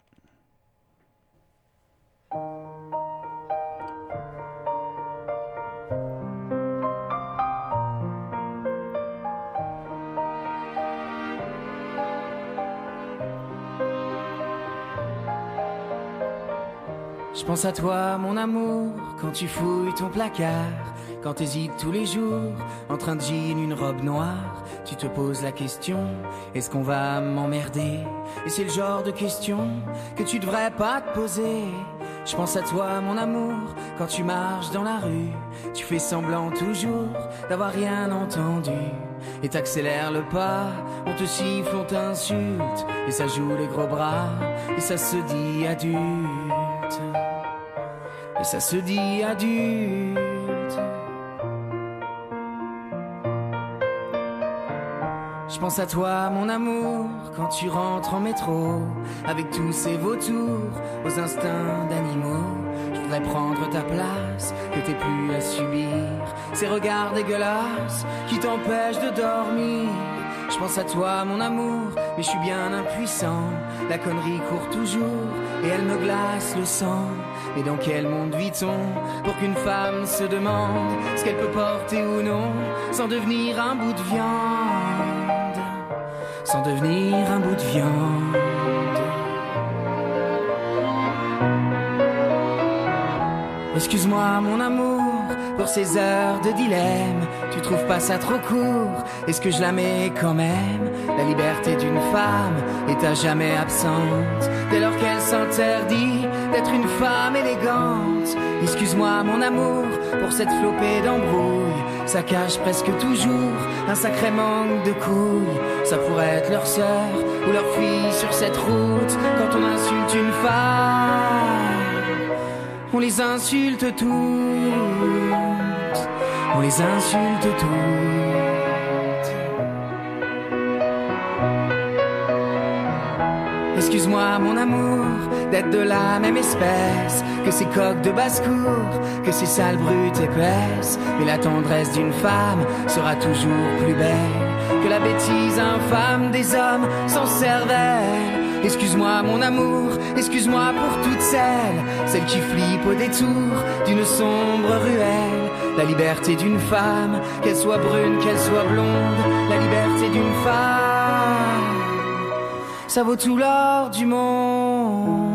Je pense à toi, mon amour, quand tu fouilles ton placard, quand t'hésites tous les jours, entre un jean, une robe noire, tu te poses la question, est-ce qu'on va m'emmerder? Et c'est le genre de question que tu devrais pas te poser. Je pense à toi, mon amour, quand tu marches dans la rue, tu fais semblant toujours d'avoir rien entendu. Et t'accélères le pas, on te siffle, on t'insulte, et ça joue les gros bras, et ça se dit adulte. Et ça se dit adulte. Je pense à toi, mon amour, quand tu rentres en métro, avec tous ces vautours, aux instincts d'animaux. Je voudrais prendre ta place, que t'aies plus à subir ces regards dégueulasses qui t'empêchent de dormir. Je pense à toi, mon amour, mais je suis bien impuissant. La connerie court toujours et elle me glace le sang. Mais dans quel monde vit-on pour qu'une femme se demande ce qu'elle peut porter ou non, sans devenir un bout de viande, sans devenir un bout de viande. Excuse-moi, mon amour, pour ces heures de dilemme. Tu trouves pas ça trop court? Est-ce que je la mets quand même? La liberté d'une femme est à jamais absente dès lors qu'elle s'interdit d'être une femme élégante. Excuse-moi, mon amour, pour cette flopée d'embrouilles. Ça cache presque toujours un sacré manque de couilles. Ça pourrait être leur sœur ou leur fille sur cette route. Quand on insulte une femme, on les insulte toutes. On les insulte toutes. Excuse-moi, mon amour, d'être de la même espèce que ces coqs de basse-cour, que ces sales brutes épaisses. Mais la tendresse d'une femme sera toujours plus belle que la bêtise infâme des hommes sans cervelle. Excuse-moi, mon amour, excuse-moi pour toutes celles qui flippent au détour d'une sombre ruelle. La liberté d'une femme, qu'elle soit brune, qu'elle soit blonde, la liberté d'une femme, ça vaut tout l'or du monde.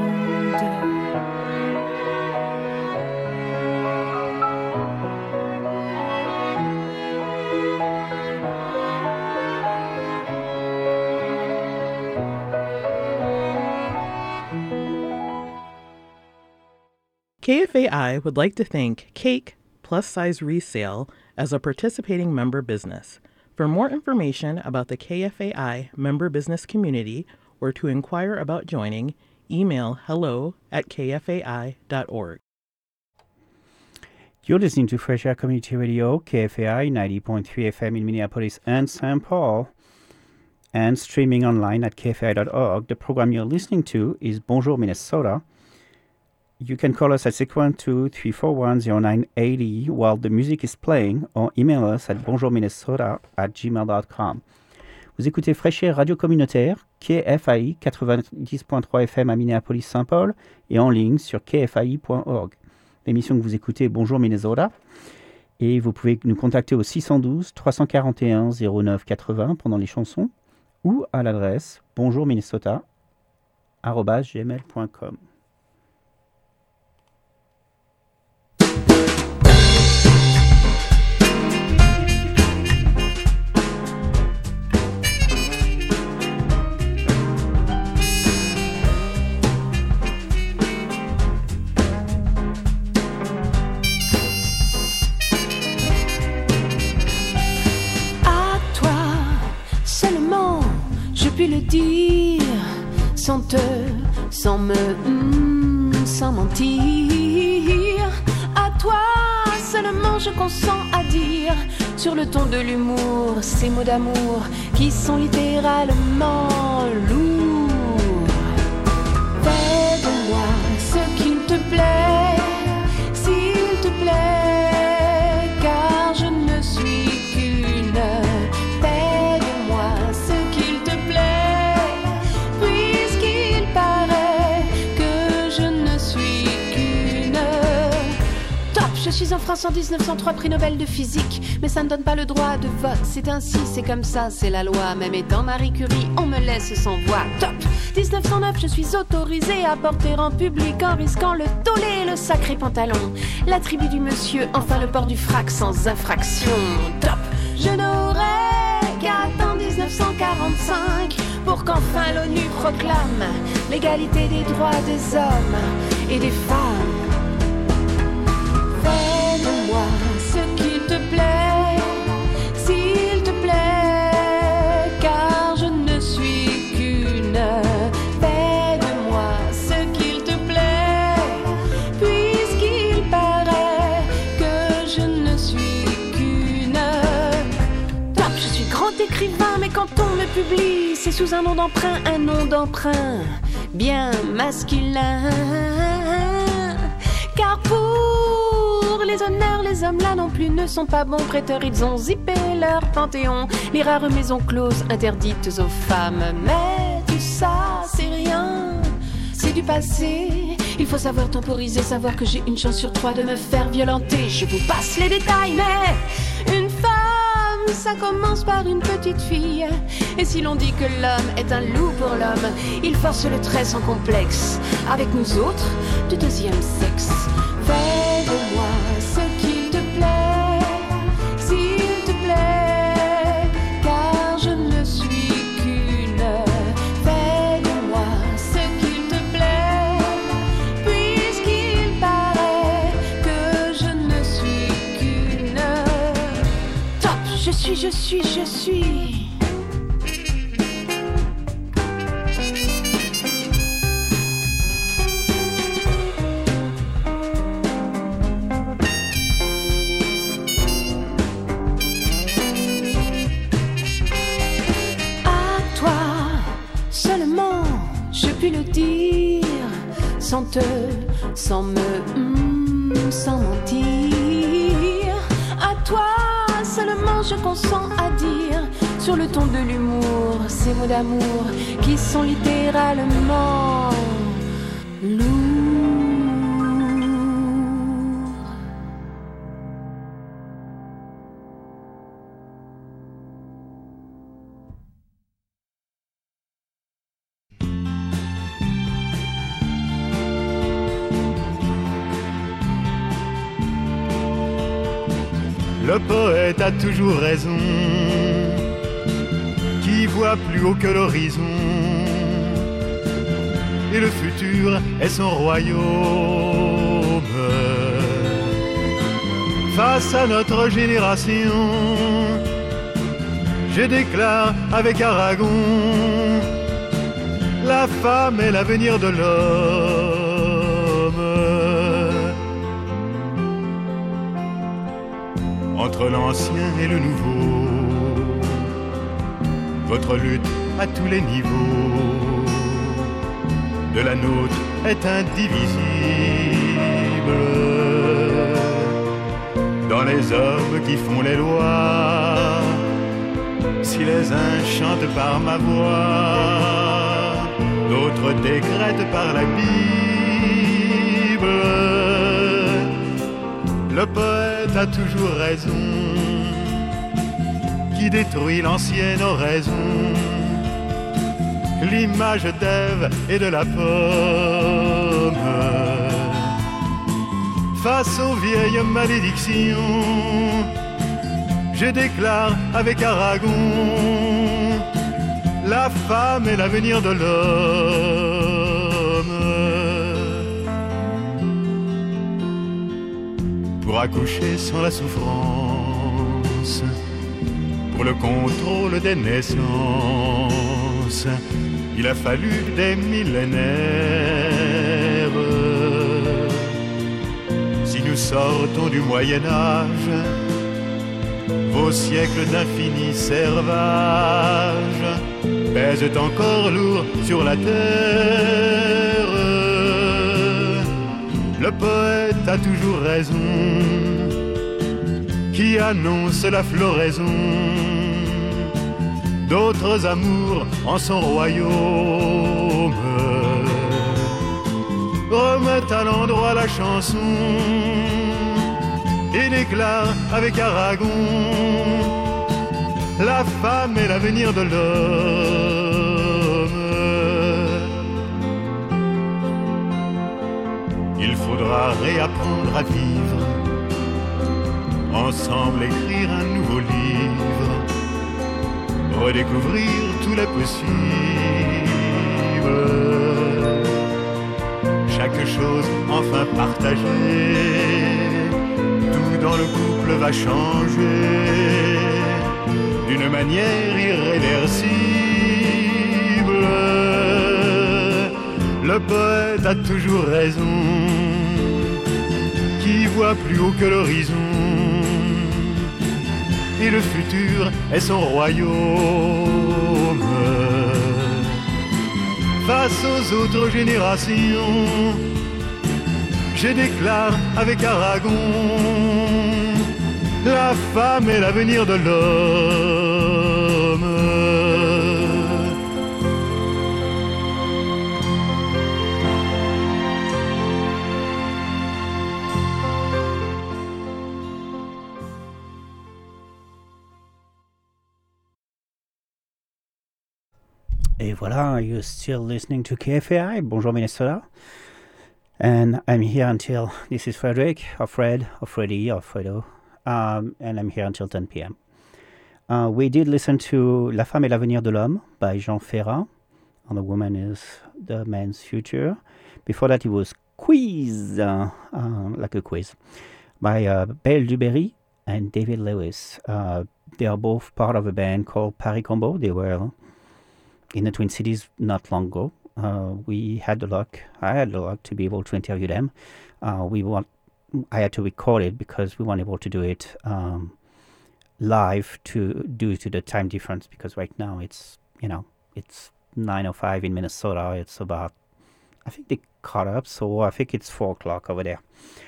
KFAI would like to thank Cake Plus Size Resale as a participating member business. For more information about the KFAI member business community or to inquire about joining, email hello@kfai.org. You're listening to Fresh Air Community Radio, KFAI 90.3 FM in Minneapolis and St. Paul, and streaming online at kfai.org. The program you're listening to is Bonjour Minnesota. You can call us at 612-341-0980 while the music is playing, or email us at bonjourminnesota@gmail.com. Vous écoutez Fresh Air Radio Communautaire, KFAI 90.3 FM à Minneapolis-Saint Paul et en ligne sur kfai.org. L'émission que vous écoutez est Bonjour Minnesota et vous pouvez nous contacter au 612-341-0980 pendant les chansons ou à l'adresse bonjourminnesota@gmail.com. Puis le dire sans mentir. je consens à dire sur le ton de l'humour ces mots d'amour qui sont littéralement lourds. Fais de moi ce qu'il te plaît, s'il te plaît, car je ne suis qu'une. Fais de moi ce qu'il te plaît, puisqu'il paraît que je ne suis qu'une. Top, je suis en France en 1903, prix Nobel de physique, mais ça ne donne pas le droit de vote. C'est ainsi, c'est comme ça, c'est la loi. Même étant Marie Curie, on me laisse sans voix. Top, 1909, je suis autorisée à porter en public en risquant le tollé, le sacré pantalon. La tribu du monsieur, enfin le port du frac sans infraction. Top, je n'aurais qu'à attendre 1945 pour qu'enfin l'ONU proclame l'égalité des droits des hommes et des femmes. Fais-moi ce qu'il te plaît, s'il te plaît, car je ne suis qu'une. Fais-moi ce qu'il te plaît, puisqu'il paraît que je ne suis qu'une. Top, je suis grand écrivain, mais quand on me publie, c'est sous un nom d'emprunt bien masculin. Car pour les honneurs, les hommes là non plus ne sont pas bons prêteurs. Ils ont zippé leur panthéon, les rares maisons closes interdites aux femmes. Mais tout ça, c'est rien, c'est du passé. Il faut savoir temporiser, savoir que j'ai une chance sur 3 de me faire violenter. Je vous passe les détails, mais une femme, ça commence par une petite fille. Et si l'on dit que l'homme est un loup pour l'homme, il force le trait sans complexe avec nous autres du deuxième sexe. Fais de moi ce qu'il te plaît, s'il te plaît, car je ne suis qu'une. Fais de moi ce qu'il te plaît, puisqu'il paraît que je ne suis qu'une. Top, je suis. Puis le dire sans mentir. À toi seulement je consens à dire sur le ton de l'humour ces mots d'amour qui sont littéralement lourds. Le poète a toujours raison, qui voit plus haut que l'horizon, et le futur est son royaume. Face à notre génération, je déclare avec Aragon, la femme est l'avenir de l'homme. Entre l'ancien et le nouveau, votre lutte à tous les niveaux de la nôtre est indivisible. Dans les hommes qui font les lois, si les uns chantent par ma voix, d'autres décrètent par la Bible. Le poète a toujours raison, qui détruit l'ancienne oraison, l'image d'Ève et de la pomme. Face aux vieilles malédictions, je déclare avec Aragon, la femme est l'avenir de l'homme. Pour accoucher sans la souffrance, pour le contrôle des naissances, il a fallu des millénaires. Si nous sortons du Moyen-Âge, vos siècles d'infini servage pèsent encore lourd sur la terre. Le poète a toujours raison, qui annonce la floraison d'autres amours en son royaume. Remettent à l'endroit la chanson et déclare avec Aragon: la femme est l'avenir de l'homme. Il faudra réapprendre à vivre, ensemble écrire un nouveau livre, redécouvrir tous les possibles. Chaque chose enfin partagée, tout dans le couple va changer d'une manière irréversible. Le poète a toujours raison, qui voit plus haut que l'horizon, et le futur est son royaume. Face aux autres générations, je déclare avec Aragon: la femme est l'avenir de l'homme. Et voilà, you're still listening to KFAI. Bonjour Minnesota. And I'm here until, this is Frederick, or Fred, or Freddy, or Fredo. And I'm here until 10 p.m. We did listen to La femme et l'avenir de l'homme by Jean Ferrat. And the woman is the man's future. Before that it was Quiz, like a quiz, by Belle Duberry and David Lewis. They are both part of a band called Paris Combo. They were in the Twin Cities not long ago. I had the luck to be able to interview them. I had to record it because we weren't able to do it live due to the time difference, because right now it's 9:05 in Minnesota. It's about, I think they caught up, so I think it's 4 o'clock over there.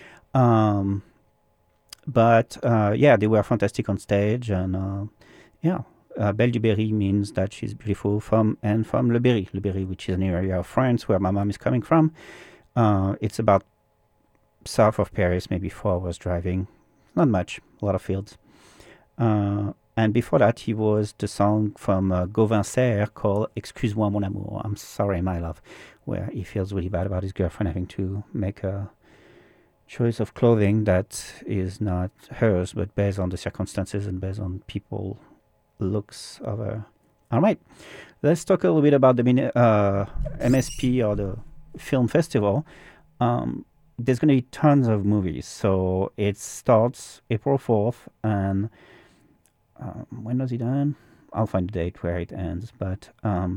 But they were fantastic on stage, and Belle Duberry means that she's beautiful from Le Berry, which is an area of France where my mom is coming from. It's about south of Paris, maybe 4 hours driving. Not much, a lot of fields. And before that, he was the song from Gauvin Serre called Excuse-moi mon amour, I'm sorry my love, where he feels really bad about his girlfriend having to make a choice of clothing that is not hers, but based on the circumstances and based on people looks of her. All right, let's talk a little bit about the MSP, or the film festival. There's going to be tons of movies, so it starts April 4th, and when does it end? I'll find the date where it ends, but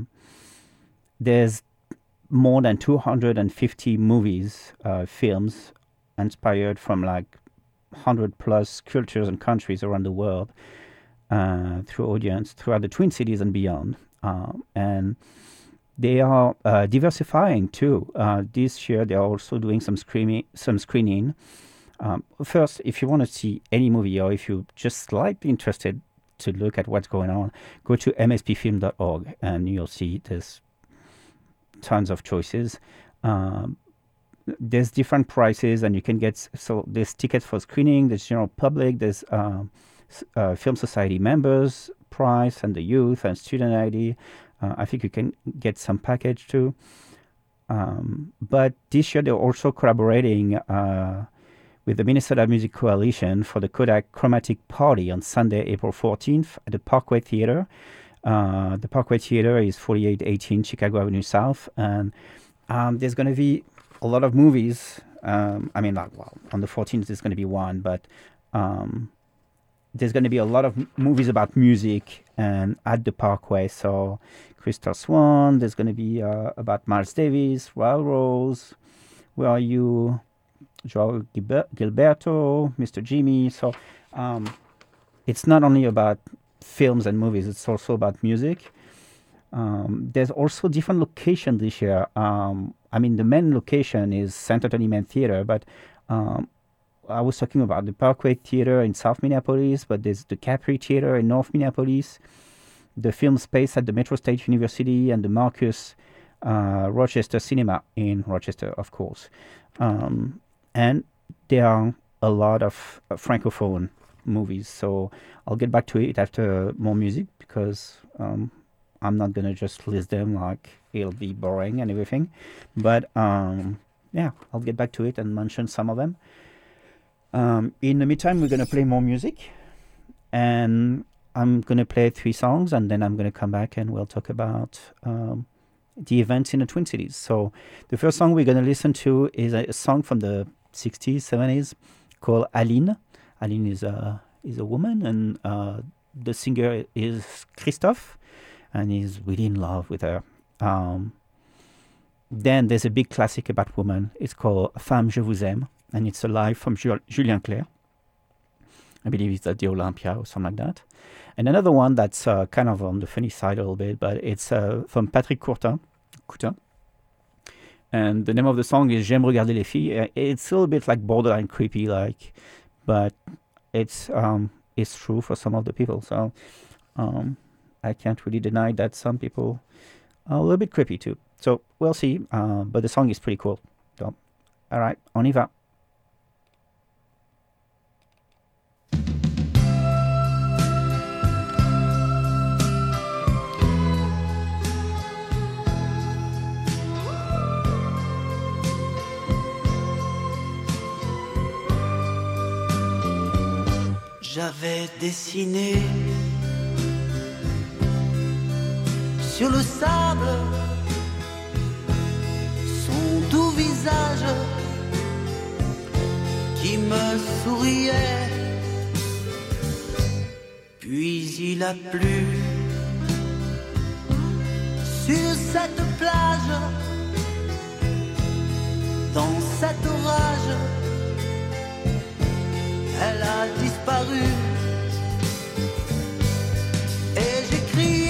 there's more than 250 movies, films inspired from like 100 plus cultures and countries around the world, through audience throughout the Twin Cities and beyond. And they are diversifying too. This year they are also doing some screening. First, if you want to see any movie, or if you're just slightly interested to look at what's going on, go to mspfilm.org and you'll see there's tons of choices. There's different prices, and you can get, so there's tickets for screening, there's general public, there's Film Society members price, and the youth and student ID. I think you can get some package too. But this year they're also collaborating with the Minnesota Music Coalition for the Kodak Chromatic Party on Sunday, April 14th at the Parkway Theater. The Parkway Theater is 4818 Chicago Avenue South, and there's going to be a lot of movies. On the 14th there's going to be one, but there's going to be a lot of movies about music and at the Parkway. So Crystal Swan, there's going to be about Miles Davis, Wild Rose, Where Are You, Joao Gilberto, Mr. Jimmy. So it's not only about films and movies, it's also about music. There's also different locations this year. The main location is St. Anthony Main Theater, but I was talking about the Parkway Theater in South Minneapolis, but there's the Capri Theater in North Minneapolis, the Film Space at the Metro State University, and the Marcus Rochester Cinema in Rochester, of course. And there are a lot of Francophone movies, so I'll get back to it after more music, because I'm not going to just list them, like it'll be boring and everything. But I'll get back to it and mention some of them. In the meantime, we're going to play more music, and I'm going to play 3 songs, and then I'm going to come back and we'll talk about the events in the Twin Cities. So the first song we're going to listen to is a song from the 60s, 70s called Aline. Aline is a woman, and the singer is Christophe, and he's really in love with her. Then there's a big classic about women. It's called Femme, je vous aime, and it's a live from Julien Clerc. I believe it's at the Olympia or something like that. And another one that's kind of on the funny side a little bit, but it's from Patrick Coutin. And the name of the song is J'aime regarder les filles. It's a little bit like borderline creepy, but it's true for some of the people. So I can't really deny that some people are a little bit creepy too. So we'll see. But the song is pretty cool. So, all right, on y va. J'avais dessiné sur le sable son doux visage qui me souriait. Puis il a plu sur cette plage, dans cet orage. Elle a disparu et j'ai crié,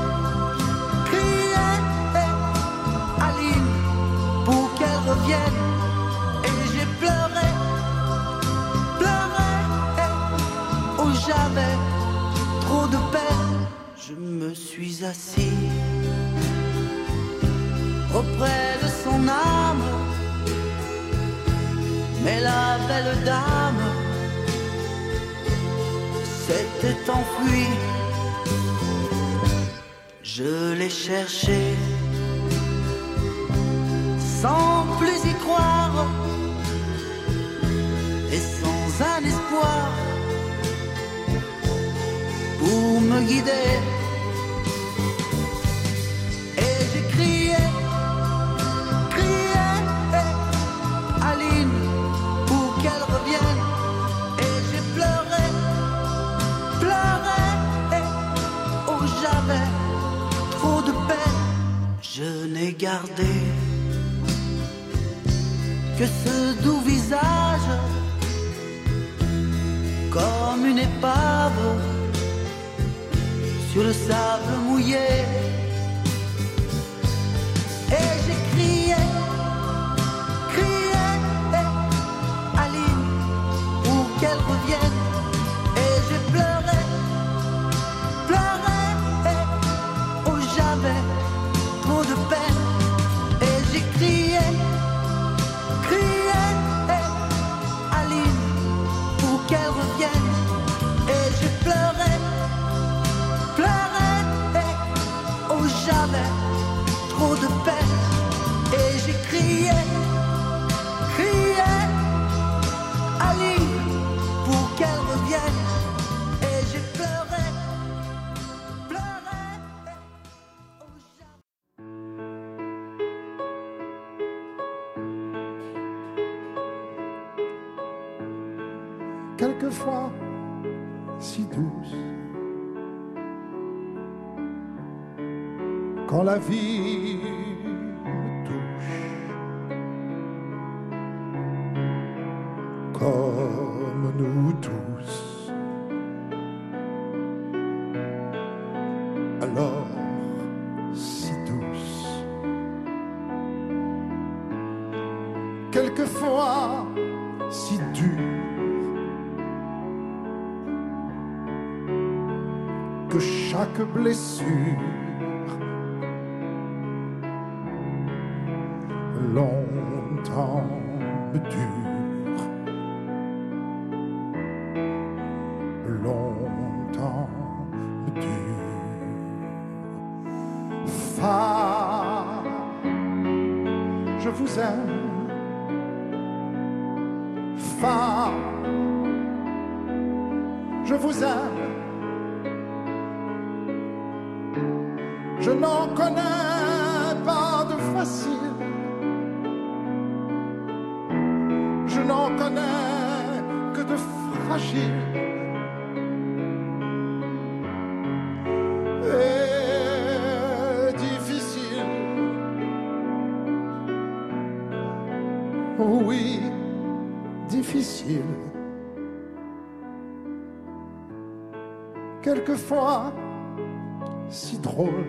Aline, pour qu'elle revienne. Et j'ai pleuré, oh j'avais trop de peine. Je me suis assis auprès de son âme, mais la belle dame s'était enfuie. Je l'ai cherché sans plus y croire et sans un espoir pour me guider. Et j'ai crié, Aline, pour qu'elle revienne. Et j'ai pleuré, oh j'avais trop de peine. Je n'ai gardé que ce doux visage comme une épave sur le sable mouillé. Et j'ai crié, Aline, pour qu'elle revienne. Et j'ai pleuré, oh j'avais trop de peine. Et j'ai crié, Aline, pour qu'elle revienne. Et j'ai pleuré, oh j'avais trop de peine. Et j'ai crié, Aline, pour qu'elle revienne. Et j'ai pleuré, oh j'avais. Quelquefois si douce, quand la vie me touche, comme nous tous. Alors, si douce, quelquefois si dure, que chaque blessure longtemps me dure, longtemps me dure. Femme, je vous aime. Femme, je vous aime. Je n'en connais pas de facile. Je n'en connais que de fragile. Et difficile. Oui, difficile. Quelquefois, si drôle.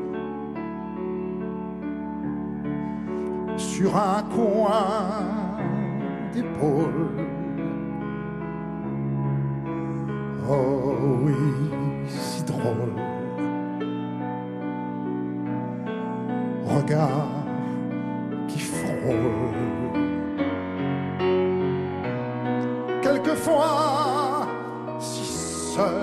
Sur un coin d'épaule. Oh oui, si drôle. Regard qui frôle. Quelquefois, si seul.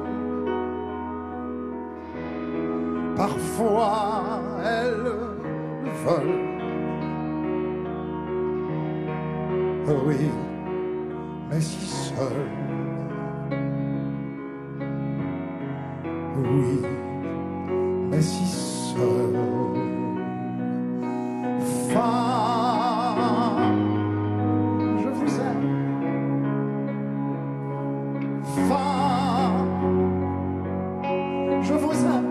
Parfois, elles veulent. Oh oui, mais si seul. Oui, mais si seul. Femme, je vous aime. Femme, je vous aime.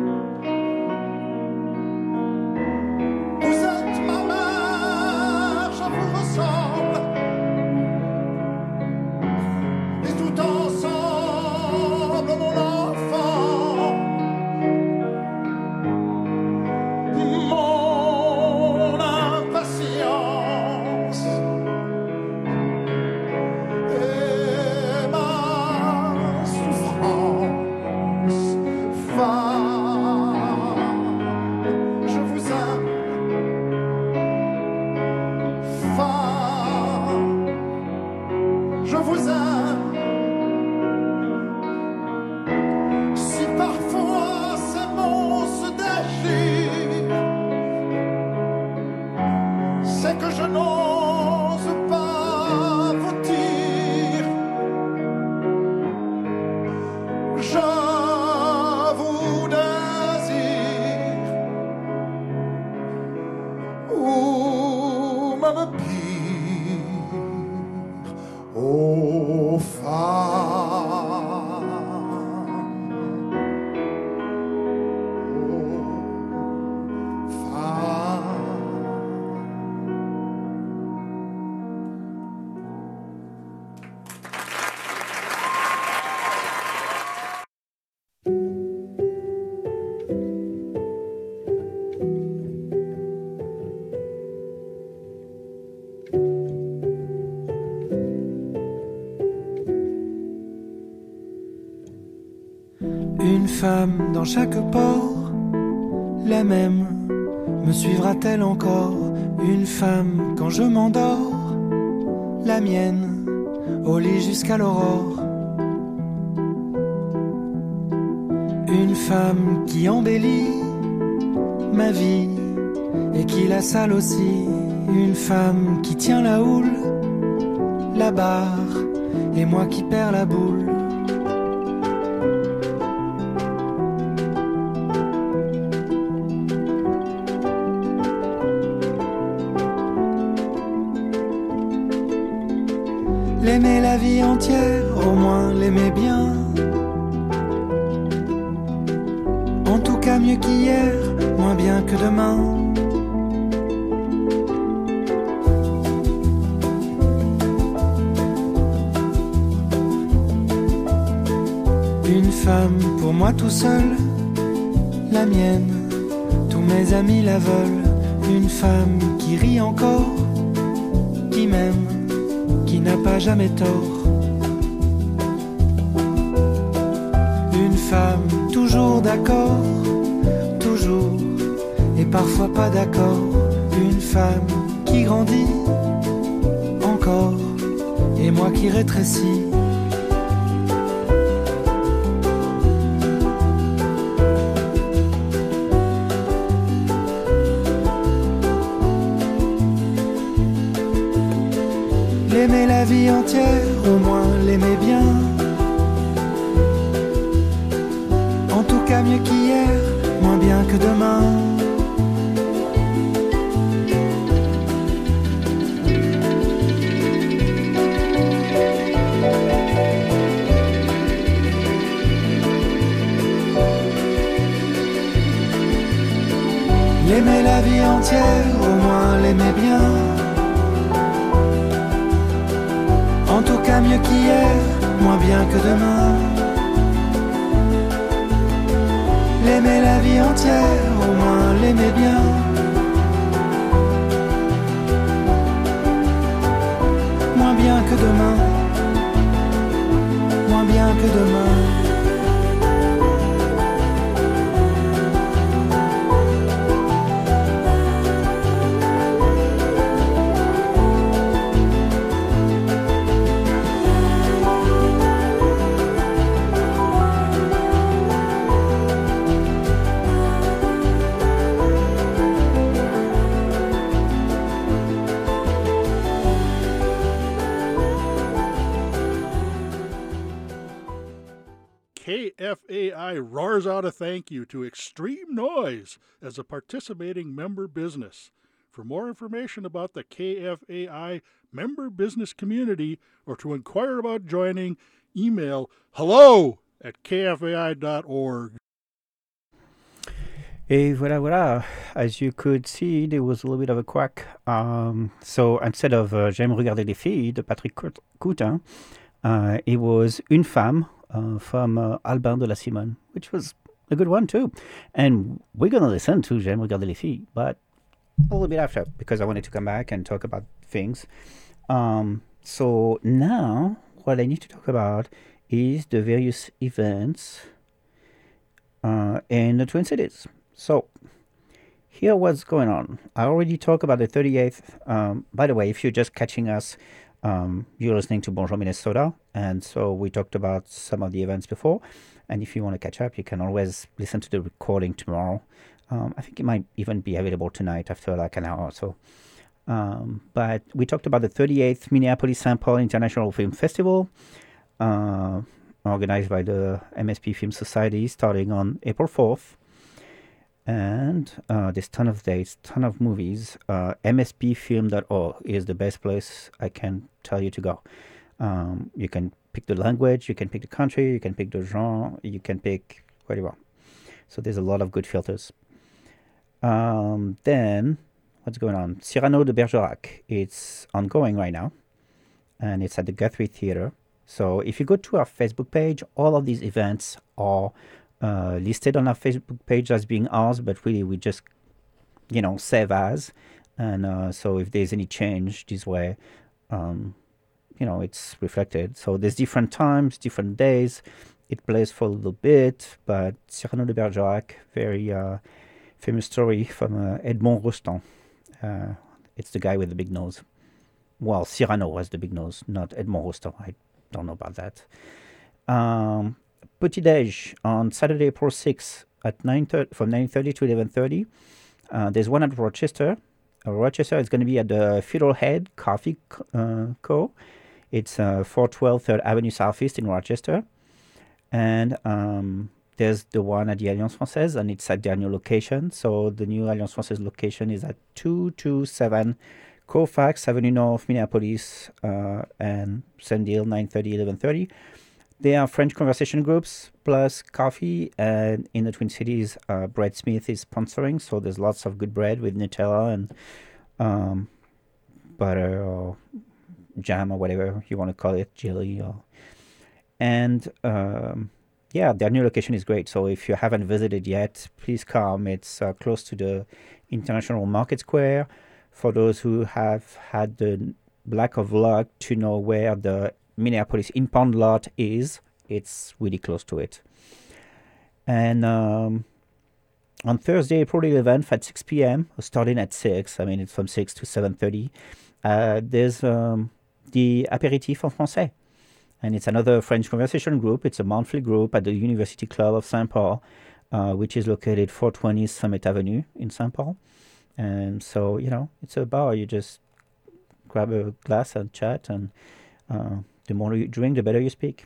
Vous êtes ma mère, je vous ressemble. Et tout ensemble, mon enfant, mon impatience et ma souffrance. Femme, je vous aime. Femme, je vous aime. Si parfois ces mots se déchirent, c'est que je n'ose pas vous dire. Je vous désire, ou même pire, ô femme. Une femme dans chaque port, la même, me suivra-t-elle encore? Une femme quand je m'endors, la mienne, au lit jusqu'à l'aurore. Une femme qui embellit ma vie et qui la sale aussi. Une femme qui tient la houle, la barre, et moi qui perds la boule. L'aimer la vie entière, au moins l'aimer bien. En tout cas mieux qu'hier, moins bien que demain. Une femme pour moi tout seul, la mienne, tous mes amis la veulent. Une femme qui rit encore, qui m'aime, qui n'a pas jamais tort. Une femme toujours d'accord, toujours, et parfois pas d'accord. Une femme qui grandit encore, et moi qui rétrécis. L'aimer la vie entière, au moins l'aimer bien. En tout cas mieux qu'hier, moins bien que demain. L'aimer la vie entière, au moins l'aimer bien. En tout cas mieux qu'hier, moins bien que demain. L'aimer la vie entière, au moins l'aimer bien. Moins bien que demain, moins bien que demain. KFAI roars out a thank you to Extreme Noise as a participating member business. For more information about the KFAI member business community or to inquire about joining, email hello@kfai.org. Et voilà. As you could see, there was a little bit of a quack. So instead of J'aime regarder les filles de Patrick Coutin, it was Une femme from Albin de la Simone, which was a good one too. And we're going to listen to J'aime regarder les filles, but a little bit after, because I wanted to come back and talk about things. So now, what I need to talk about is the various events in the Twin Cities. So, here what's going on. I already talked about the 38th. By the way, if you're just catching us, you're listening to Bonjour Minnesota, and so we talked about some of the events before. And if you want to catch up, you can always listen to the recording tomorrow. I think it might even be available tonight after like an hour or so. But we talked about the 38th Minneapolis-St. Paul International Film Festival, organized by the MSP Film Society, starting on April 4th. And there's ton of dates, ton of movies. MSPfilm.org is the best place I can tell you to go. You can pick the language, you can pick the country, you can pick the genre, you can pick whatever. So there's a lot of good filters. Then, what's going on? Cyrano de Bergerac. It's ongoing right now, and it's at the Guthrie Theater. So if you go to our Facebook page, all of these events are listed on our Facebook page as being ours, but really we just, save as. And so if there's any change this way, it's reflected. So there's different times, different days. It plays for a little bit, but Cyrano de Bergerac, very famous story from Edmond Rostand. It's the guy with the big nose. Well, Cyrano has the big nose, not Edmond Rostand. I don't know about that. Petit Déj on Saturday, April 6th at from 9:30 to 11:30. There's one at Rochester. Rochester is going to be at the Fiddlehead Coffee Co. It's 412 3rd Avenue Southeast in Rochester. And there's the one at the Alliance Française, and it's at their new location. So the new Alliance Française location is at 227 Colfax Avenue North, Minneapolis, and Sand Hill, 9:30, 11:30. They are French conversation groups plus coffee, and in the Twin Cities, Bread Smith is sponsoring. So there's lots of good bread with Nutella and butter or jam or whatever you want to call it, jelly. yeah, their new location is great. So if you haven't visited yet, please come. It's close to the International Market Square. For those who have had the lack of luck to know where the Minneapolis Impound Lot is, it's really close to it. And on Thursday, April 11th at 6 p.m., starting at 6, I mean, it's from 6 to 7:30, there's the Apéritif en Français. And it's another French conversation group. It's a monthly group at the University Club of St. Paul, which is located 420 Summit Avenue in St. Paul. And so, it's a bar. You just grab a glass and chat, and the more you drink, the better you speak.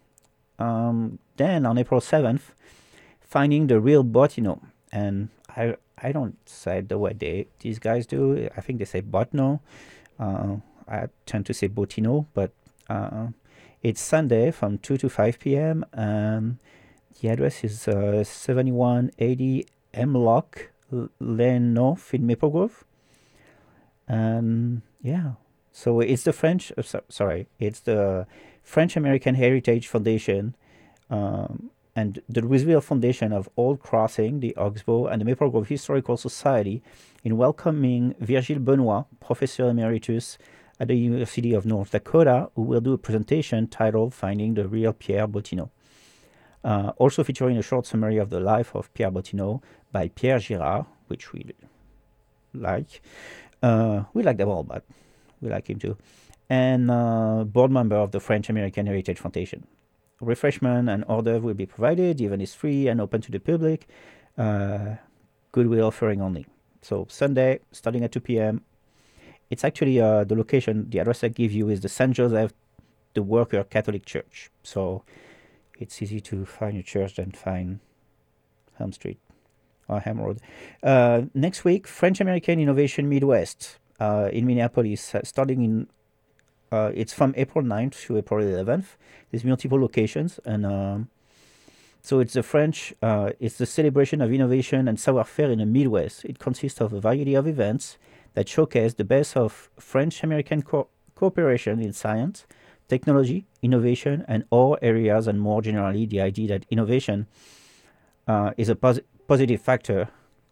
Then on April 7th, finding the real Bottineau. And I don't say it the way these guys do. I think they say Bottineau. I tend to say Bottineau, but it's Sunday from 2 to 5 p.m. The address is 7180 Hemlock Lane North in Maple Grove. And yeah, so it's the it's the French American Heritage Foundation and the Louisville Foundation of Old Crossing, the Oxbow, and the Maple Grove Historical Society in welcoming Virgile Benoit, Professor Emeritus at the University of North Dakota, who will do a presentation titled Finding the Real Pierre Bottineau. Also featuring a short summary of the life of Pierre Bottineau by Pierre Girard, which we like. We like them all, but we like him too. And board member of the French American Heritage Foundation. Refreshment and order will be provided. The event is free and open to the public. Goodwill offering only. So Sunday, starting at 2 p.m. It's actually the location, the address I give you is the St. Joseph the Worker Catholic Church. So it's easy to find your church than find Helm Street or Helm Road. Next week, French American Innovation Midwest in Minneapolis, starting in, it's from April 9th to April 11th. There's multiple locations, and so it's the French, it's the celebration of innovation and savoir-faire in the Midwest. It consists of a variety of events that showcase the best of French-American cooperation in science, technology, innovation, and all areas, and more generally, the idea that innovation is a positive factor.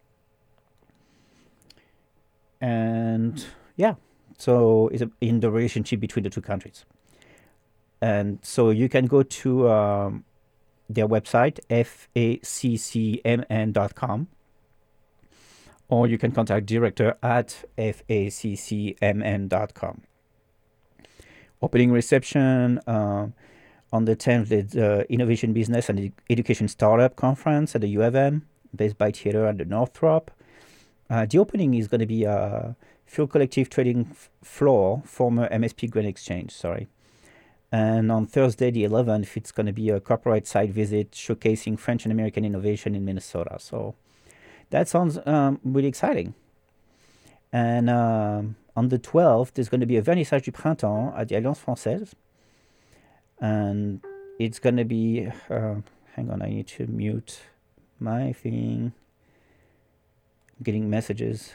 And yeah, so it's in the relationship between the two countries. And so you can go to their website, faccmn.com, or you can contact director at faccmn.com. Opening reception on the 10th, the Innovation Business and Education Startup Conference at the U of M, Best Buy Theater at the Northrop. The opening is going to be Fuel Collective Trading Floor, former MSP Grain Exchange, And on Thursday, the 11th, it's going to be a corporate site visit showcasing French and American innovation in Minnesota. So that sounds really exciting. And on the 12th, there's going to be a Vernissage du Printemps at the Alliance Française. And it's going to be... hang on, I need to mute my thing. I'm getting messages.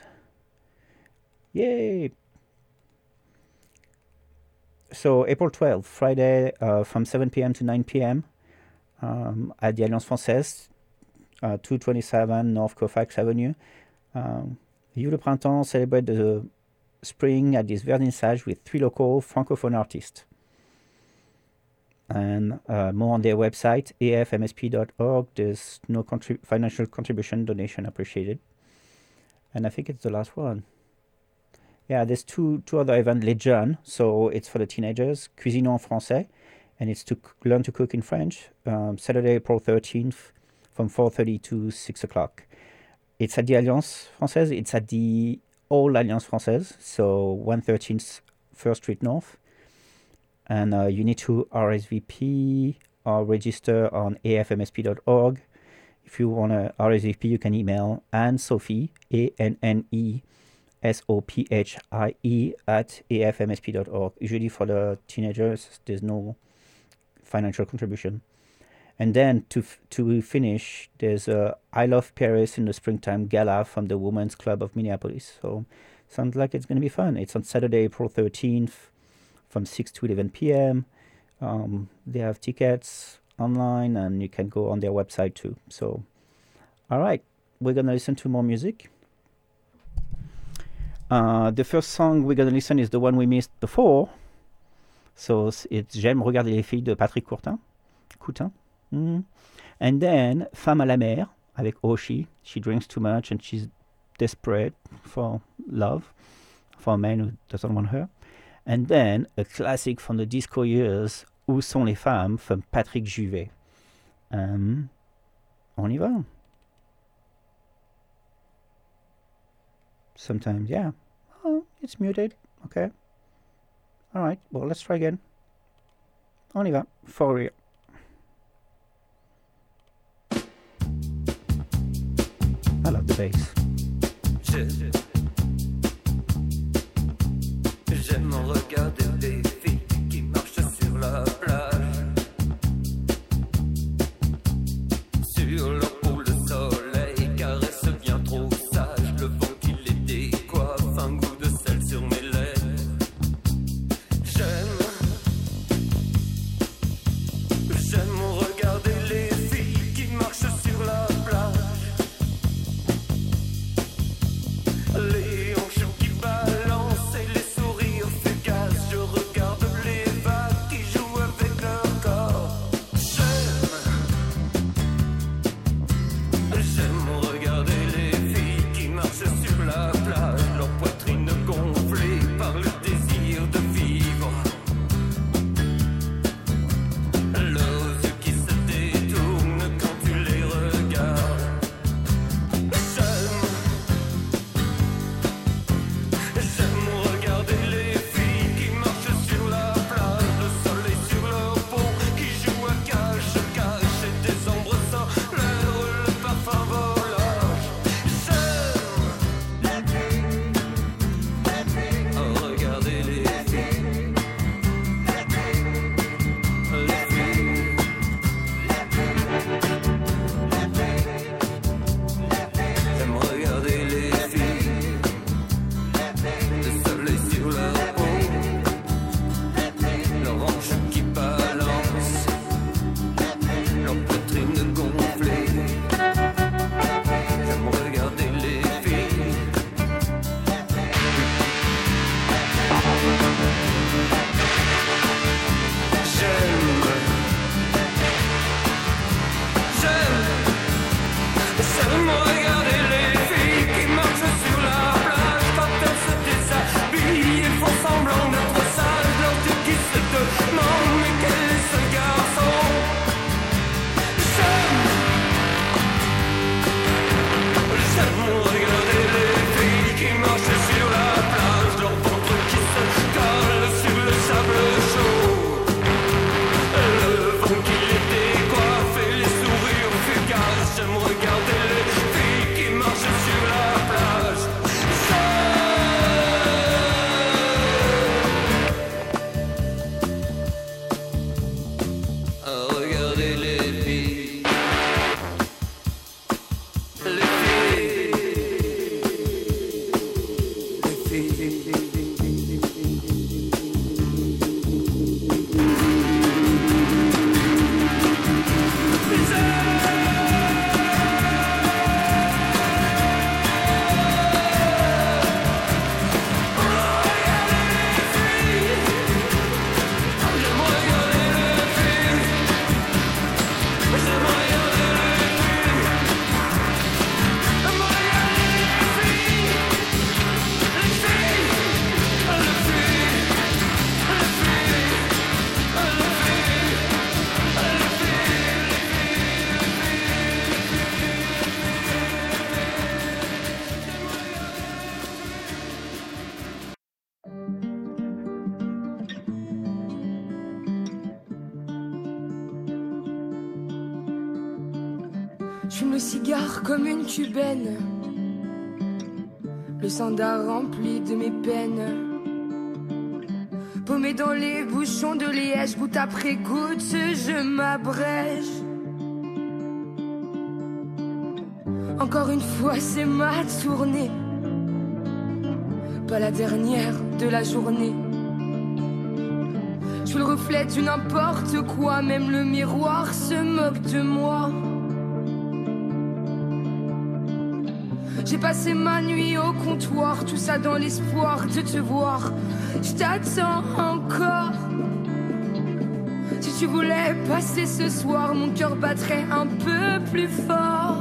Yay! So April 12th, Friday, from 7 p.m. to 9 p.m. At the Alliance Française, 227 North Colfax Avenue. Vue le Printemps celebrate the spring at this vernissage with 3 local francophone artists. And more on their website, afmsp.org. There's no financial contribution, donation appreciated. And I think it's the last one. Yeah, there's two other events, Les Jeunes, so it's for the teenagers, Cuisine en Français, and it's to learn to cook in French, Saturday, April 13th, from 4:30 to 6 o'clock. It's at the Alliance Française, it's at the old Alliance Française, so 113 1st Street North, and you need to RSVP or register on afmsp.org. If you want to RSVP, you can email Anne-Sophie, ANNE, SOPHIE at afmsp.org. Usually for the teenagers, there's no financial contribution. And then to finish, there's a I Love Paris in the Springtime Gala from the Women's Club of Minneapolis. So sounds like it's going to be fun. It's on Saturday, April 13th from 6 to 11 p.m. They have tickets online, and you can go on their website too. So, all right, we're gonna listen to more music. The first song we're gonna listen is the one we missed before. So it's J'aime regarder les filles de Patrick Coutin. And then Femme à la mer avec Oshi. She drinks too much and she's desperate for love, for a man who doesn't want her. And then a classic from the disco years, Où sont les femmes, from Patrick Juvet. On y va. Sometimes, yeah. Oh, it's muted. Okay. All right. Well, let's try again. On y va. For real. I love the bass. J'aime regarder des filles qui marchent sur la plage. Sur leur peau le soleil caresse bien trop sage. Le vent qui les décoiffe, un goût de sel sur mes lèvres. J'aime regarder les filles qui marchent sur la plage. Les hanches qui balancent et les sourires fugaces. Je regarde les vagues qui jouent avec leur corps. J'aime regarder les filles qui marchent sur la plage. Leur poitrine gonflée par le désir de vivre. Leurs yeux qui se détournent quand tu les regardes. J'aime regarder les filles qui marchent sur la plage. Le soleil sur leur peau qui joue à cache-cache. Et des ombres sans leur le parfum volage. J'aime regarder les filles. J'aime regarder les filles. Le soleil sur leur peau, leurs hanches qui balancent, leur poitrine gonflée. J'aime regarder les filles. J'aime regarder les filles qui marchent sur la plage. Quand elles se déshabillent, elles font semblant d'être sages. Leurs yeux qui se demandent mais quel est ce garçon. J'aime regarder les filles qui marchent sur la plage. Leur ventre qui se colle sur le sable chaud. Le vent qui les décoiffe et les sourires fugaces. J'aime regarder les filles qui marchent sur la plage. Regarder les filles. Les J'fume le cigare comme une cubaine, le sandar rempli de mes peines. Paumé dans les bouchons de liège, goutte après goutte, je m'abrège. Encore une fois, c'est ma tournée, pas la dernière de la journée. Je suis le reflet du n'importe quoi, même le miroir se moque de moi. J'ai passé ma nuit au comptoir, tout ça dans l'espoir de te voir. Je t'attends encore. Si tu voulais passer ce soir, mon cœur battrait un peu plus fort.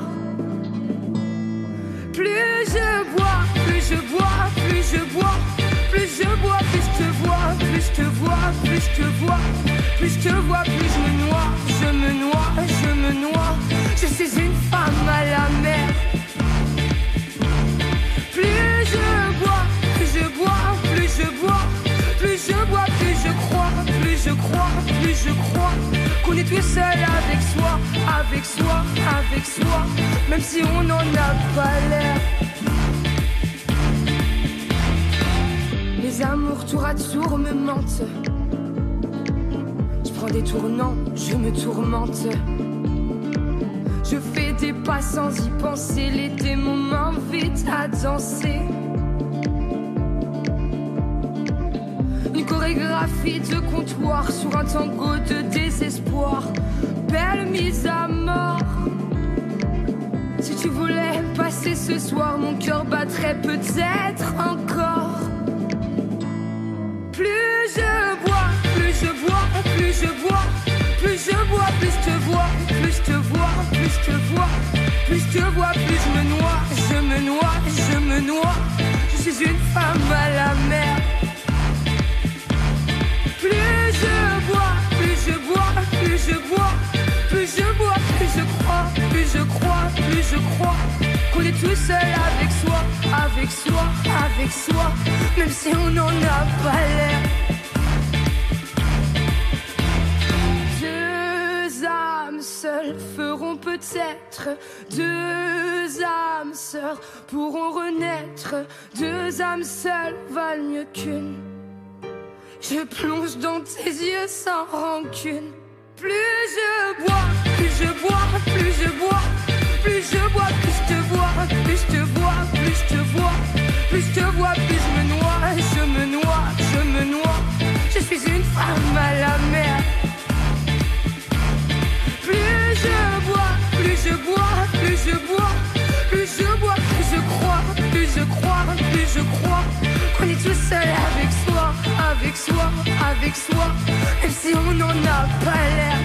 Plus je bois, plus je bois, plus je bois. Plus je bois, plus je te vois, plus je te vois, plus je te vois. Plus je te vois, plus je me noie, je me noie, je me noie. Je suis une femme à la mer. Plus je bois, plus je bois, plus je bois. Plus je bois, plus je crois, plus je crois, plus je crois qu'on est tout seul avec soi, avec soi, avec soi, même si on n'en a pas l'air. Les amours tour à tour me mentent. Je prends des tournants, je me tourmente. Je fais des pas sans y penser, les démons m'invitent à danser. Une chorégraphie de comptoir sur un tango de désespoir. Belle mise à mort. Si tu voulais passer ce soir, mon cœur battrait peut-être encore. Plus je bois, plus je bois, plus je bois. Plus je bois, plus je te vois, plus je te vois, plus je te vois. Plus je te vois, plus je me noie, je me noie, je me noie. Je suis une femme à la mer. Plus je bois, plus je bois, plus je bois. Plus je bois, plus je crois, plus je crois, plus je crois qu'on est tout seul avec soi, avec soi, avec soi, même si on n'en a pas l'air. Deux âmes seules feront peut-être, deux âmes sœurs pourront renaître, deux âmes seules valent mieux qu'une. Je plonge dans tes yeux sans rancune. Plus je bois, plus je bois, plus je bois. Plus je bois, plus je te vois, plus je te vois, plus je te vois. Plus je te vois, plus je me noie, je me noie, je me noie. Je suis une femme à la mer. Plus je bois, plus je bois, plus je bois. Plus je bois, plus je crois, plus je crois, plus je crois qu'on est tout seul avec soi, avec soi, avec soi, même si on n'en a pas l'air.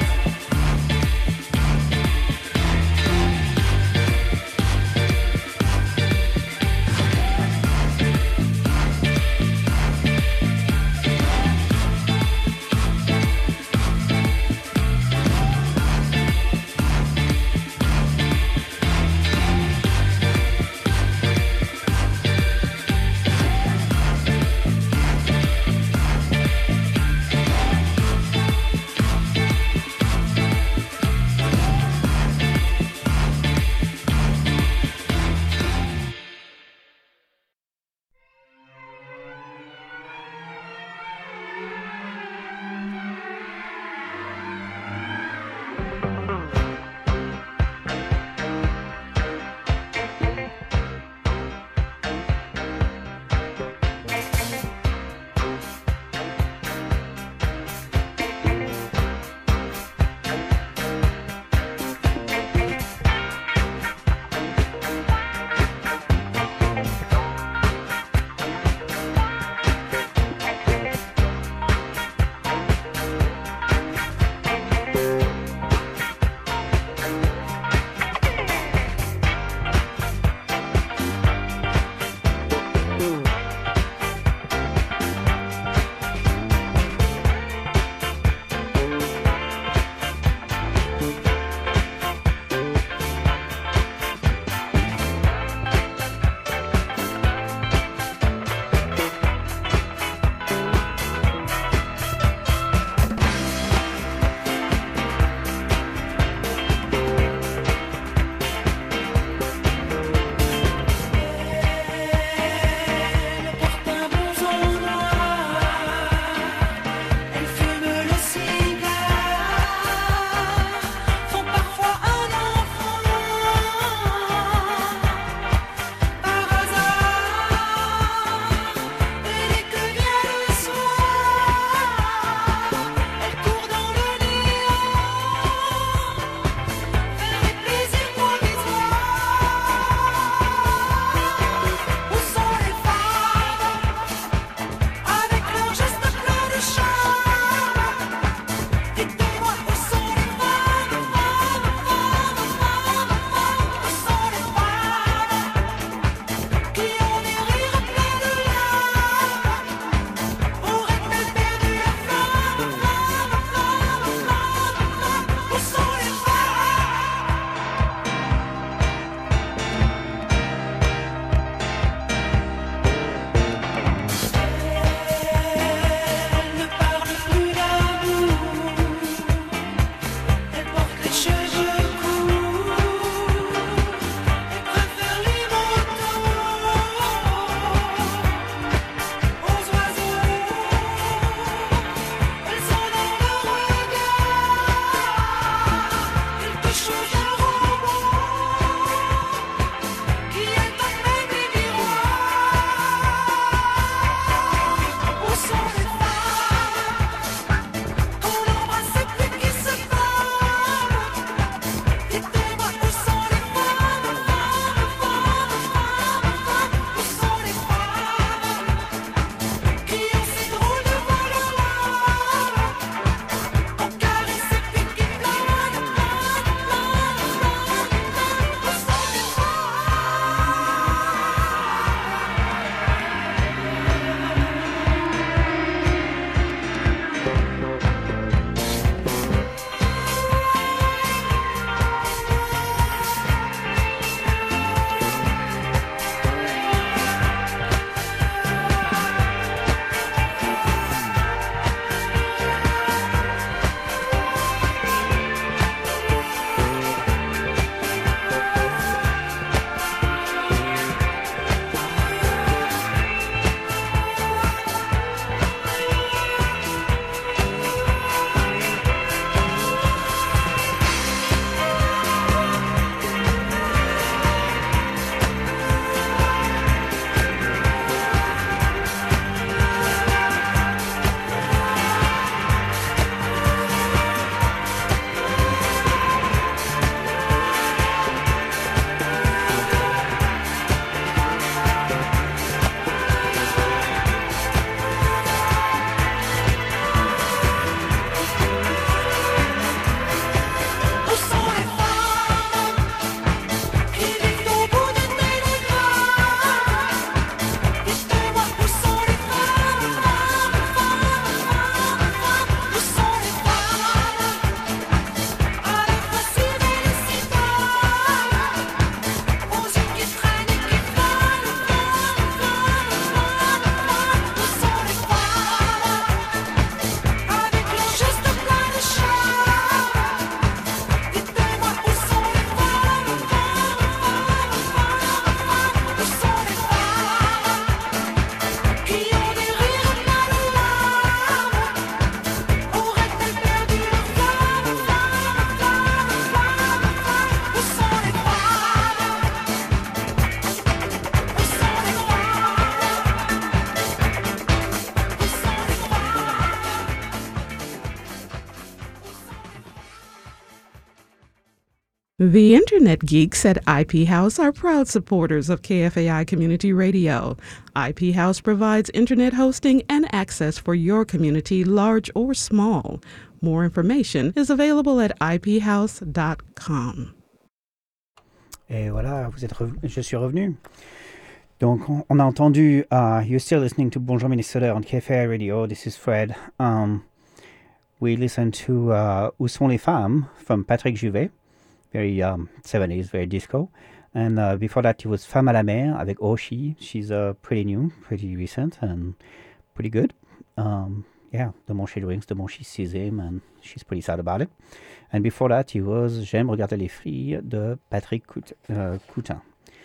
The Internet Geeks at IP House are proud supporters of KFAI Community Radio. IP House provides internet hosting and access for your community, large or small. More information is available at iphouse.com. Et voilà, je suis revenu. Donc, on a entendu You're Still Listening to Bonjour Minnesota on KFAI Radio. This is Fred. We listened to Où sont les femmes from Patrick Juvet. Very 70s, very disco. And before that, it was Femme à la mer avec Oshi. She's pretty new, pretty recent, and pretty good. Yeah, the more she drinks, the more she sees him, and she's pretty sad about it. And before that, it was J'aime regarder les filles de Patrick Coutin.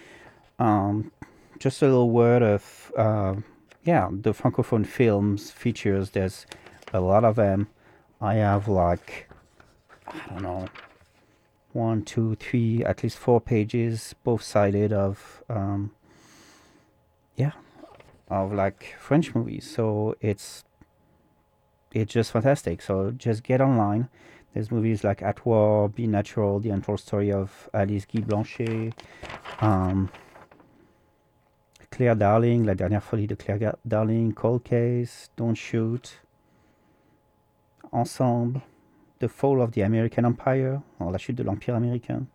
Just a little word of, the Francophone films features. There's a lot of them. I have I don't know, 1, 2, 3, at least 4 pages, both sided of French movies. So it's just fantastic. So just get online. There's movies like At War, Be Natural, The Untold Story of Alice Guy Blanchet, Claire Darling, La Dernière Folie de Claire Darling, Cold Case, Don't Shoot, Ensemble, The Fall of the American Empire, or La Chute de l'Empire Américain.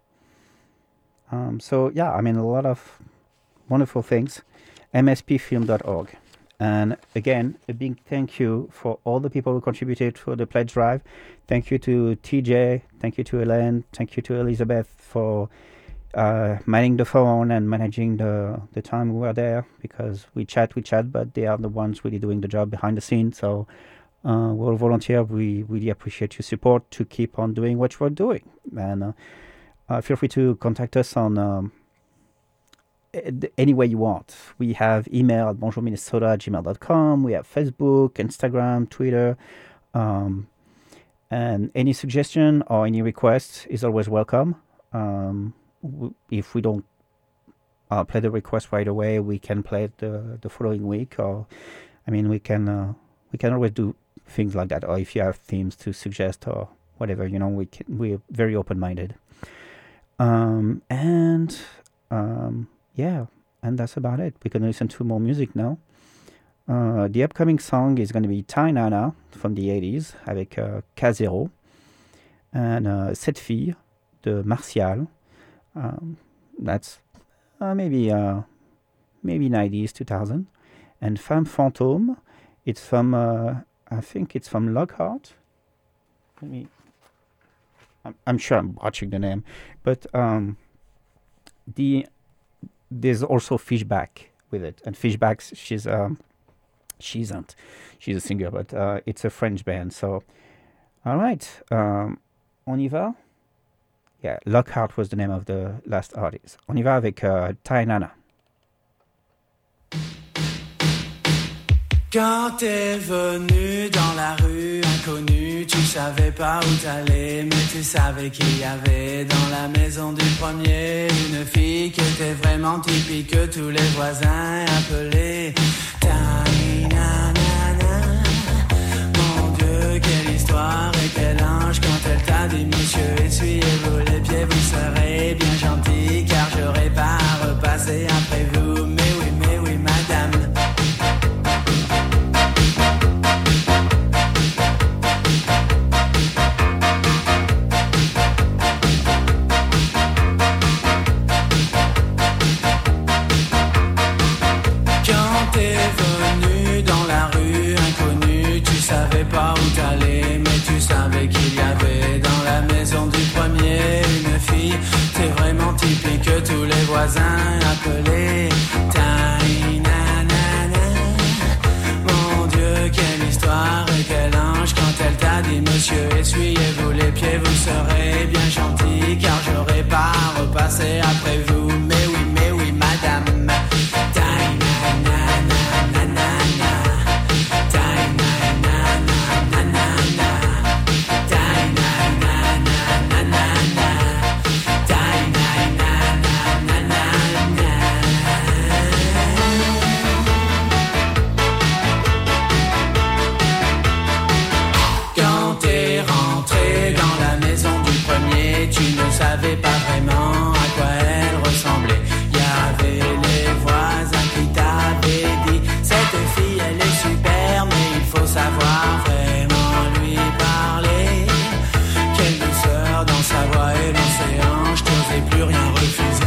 A lot of wonderful things. mspfilm.org. And again, a big thank you for all the people who contributed for the pledge drive. Thank you to TJ, thank you to Hélène, thank you to Elizabeth for manning the phone and managing the time we were there, because we chat, but they are the ones really doing the job behind the scenes. So we're all volunteer. We really appreciate your support to keep on doing what we're doing. And feel free to contact us on any way you want. We have email at bonjourminnesota@gmail.com. We have Facebook, Instagram, Twitter. And any suggestion or any request is always welcome. If we don't play the request right away, we can play it the following week. We can always do things like that. Or if you have themes to suggest or whatever, we're very open-minded. And that's about it. We're going to listen to more music now. The upcoming song is going to be Tai Nana from the 80s avec K0 and Cette Fille de Martial. That's maybe 90s, 2000. And Femme Fantôme, it's from, I think it's from Lockhart. I'm sure I'm botching the name. But there's also Fishback with it. And Fishback, she's a singer, but it's a French band. So, all right, on y va? Yeah, Lockhart was the name of the last artist. On y va avec Tai Nana. Quand t'es venu dans la rue inconnue, tu savais pas où t'allais, mais tu savais qu'il y avait dans la maison du premier une fille qui était vraiment typique que tous les voisins appelaient Ta-na-na-na. Mon Dieu, quelle histoire et quel ange quand elle t'a dit monsieur, essuyez-vous les pieds, vous serez bien gentil, car j'aurai pas à repasser après vous. Mais oui, madame. Pas où t'allais, mais tu savais qu'il y avait dans la maison du premier une fille. C'est vraiment typique que tous les voisins appelaient Ta-na-na-na. Mon Dieu, quelle histoire et quel ange quand elle t'a dit monsieur, essuyez-vous les pieds, vous serez bien gentil, car j'aurai pas à repasser après vous. Mais oui, madame. savait pas vraiment à quoi elle ressemblait. Y avait les voisins qui t'avaient dit cette fille elle est super, mais il faut savoir vraiment lui parler. Quelle douceur dans sa voix et dans ses hanches, t'osais plus rien refuser.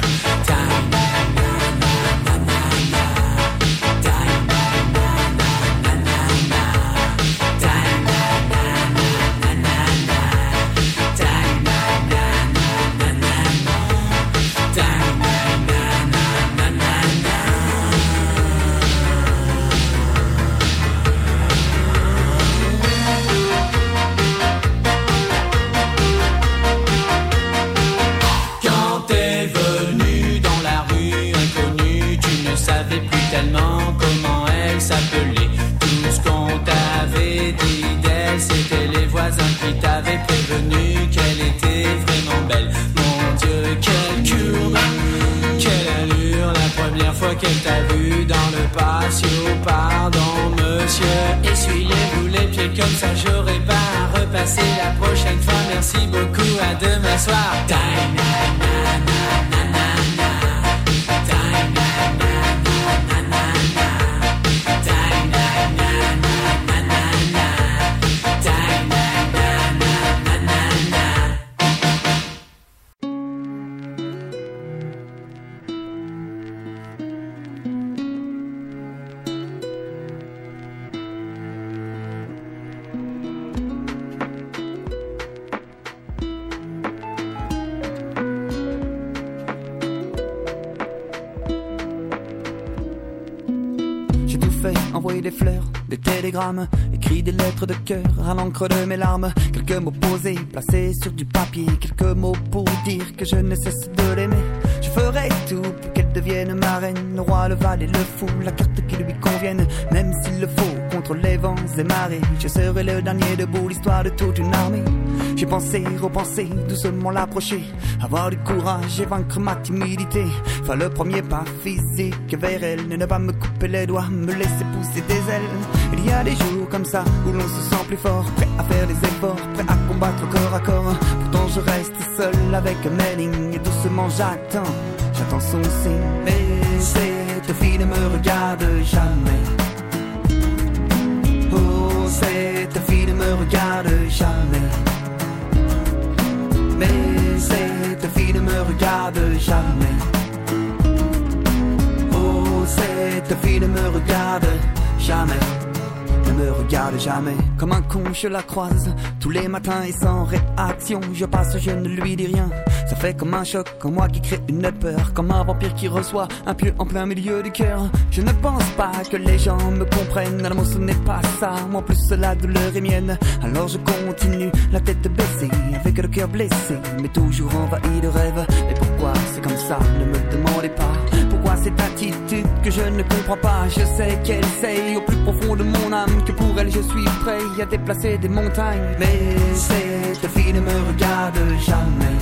Comment elle s'appelait. Tout ce qu'on t'avait dit d'elle, c'était les voisins qui t'avaient prévenu qu'elle était vraiment belle. Mon Dieu, quelle courbe, quelle allure. La première fois qu'elle t'a vu dans le patio. Pardon monsieur, essuyez-vous les pieds comme ça, j'aurai pas à repasser la prochaine fois. Merci beaucoup, à demain soir. Envoyer des fleurs, des télégrammes, écrit des lettres de cœur à l'encre de mes larmes. Quelques mots posés, placés sur du papier. Quelques mots pour dire que je ne cesse de l'aimer. Je ferai tout pour qu'elle devienne ma reine. Le roi, le valet, le fou, la carte qui lui convienne. Même s'il le faut, contre les vents et marées. Je serai le dernier debout, l'histoire de toute une armée. J'ai pensé, repensé, doucement l'approcher. Avoir du courage et vaincre ma timidité. Faire le premier pas physique vers elle. Ne pas me couper les doigts, me laisser pousser des ailes. Il y a des jours comme ça où l'on se sent plus fort. Prêt à faire des efforts, prêt à combattre corps à corps. Pourtant je reste seul avec mes lignes. Et doucement j'attends son signe. Mais cette fille ne me regarde jamais. Oh, cette fille ne me regarde jamais. Mais cette fille ne me regarde jamais. Oh, cette fille ne me regarde jamais. Ne me regarde jamais. Comme un con je la croise tous les matins et sans réaction. Je passe, je ne lui dis rien. Ça fait comme un choc en moi qui crée une peur. Comme un vampire qui reçoit un pieu en plein milieu du cœur. Je ne pense pas que les gens me comprennent. L'amour ce n'est pas ça, moi plus la douleur est mienne. Alors je continue, la tête baissée, avec le cœur blessé, mais toujours envahi de rêves. Mais pourquoi c'est comme ça, ne me demandez pas. Pourquoi cette attitude que je ne comprends pas. Je sais qu'elle sait au plus profond de mon âme que pour elle je suis prêt à déplacer des montagnes. Mais cette fille ne me regarde jamais.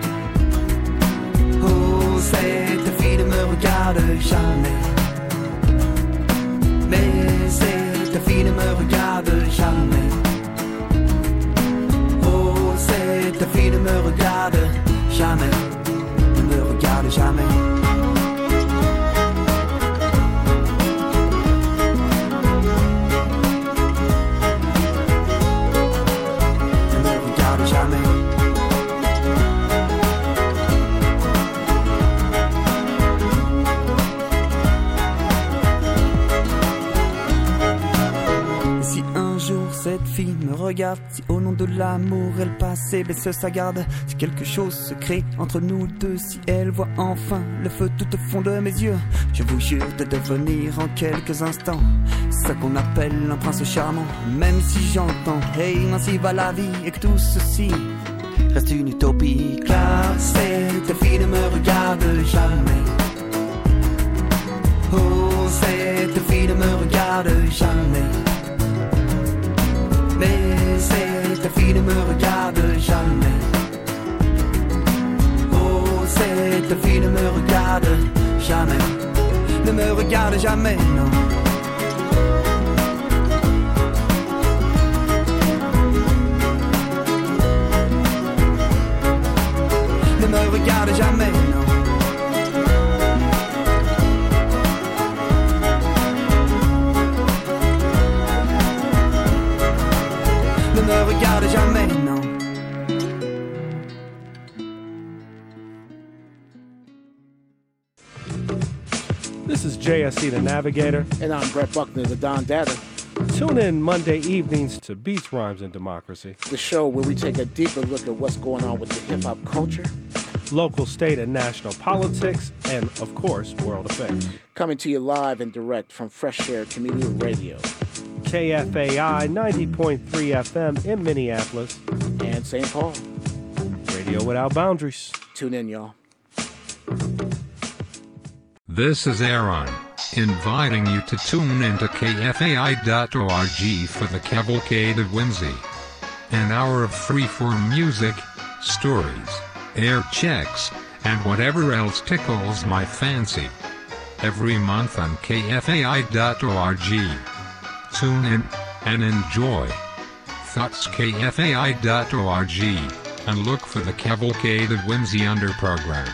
Oh, cette fille ne me regarde jamais. Mais cette fille ne me regarde jamais. Oh, cette fille ne me regarde jamais. Ne me regarde jamais. Cette fille me regarde, si au nom de l'amour elle passe et baisse sa garde. Si quelque chose se crée entre nous deux, si elle voit enfin le feu tout au fond de mes yeux, je vous jure de devenir en quelques instants ce qu'on appelle un prince charmant. Même si j'entends, hey, ainsi va la vie et que tout ceci reste une utopie. Car cette fille ne me regarde jamais. Oh, cette fille ne me regarde jamais. Mais cette fille ne me regarde jamais. Oh, cette fille ne me regarde jamais. Ne me regarde jamais, non. regarde jamais, non. Ne me regarde jamais, non. This is JSC the Navigator. And I'm Brett Buckner, the Don Dada. Tune in Monday evenings to Beats, Rhymes, and Democracy. The show where we take a deeper look at what's going on with the hip-hop culture, local, state, and national politics, and, of course, world affairs. Coming to you live and direct from Fresh Air Community Radio. KFAI 90.3 FM in Minneapolis. And St. Paul. Radio without boundaries. Tune in, y'all. This is Aaron, inviting you to tune into KFAI.org for the Cavalcade of Whimsy. An hour of freeform music, stories, air checks, and whatever else tickles my fancy. Every month on KFAI.org. Tune in and enjoy. That's KFAI.org, and look for the Cavalcade of Whimsy under programs.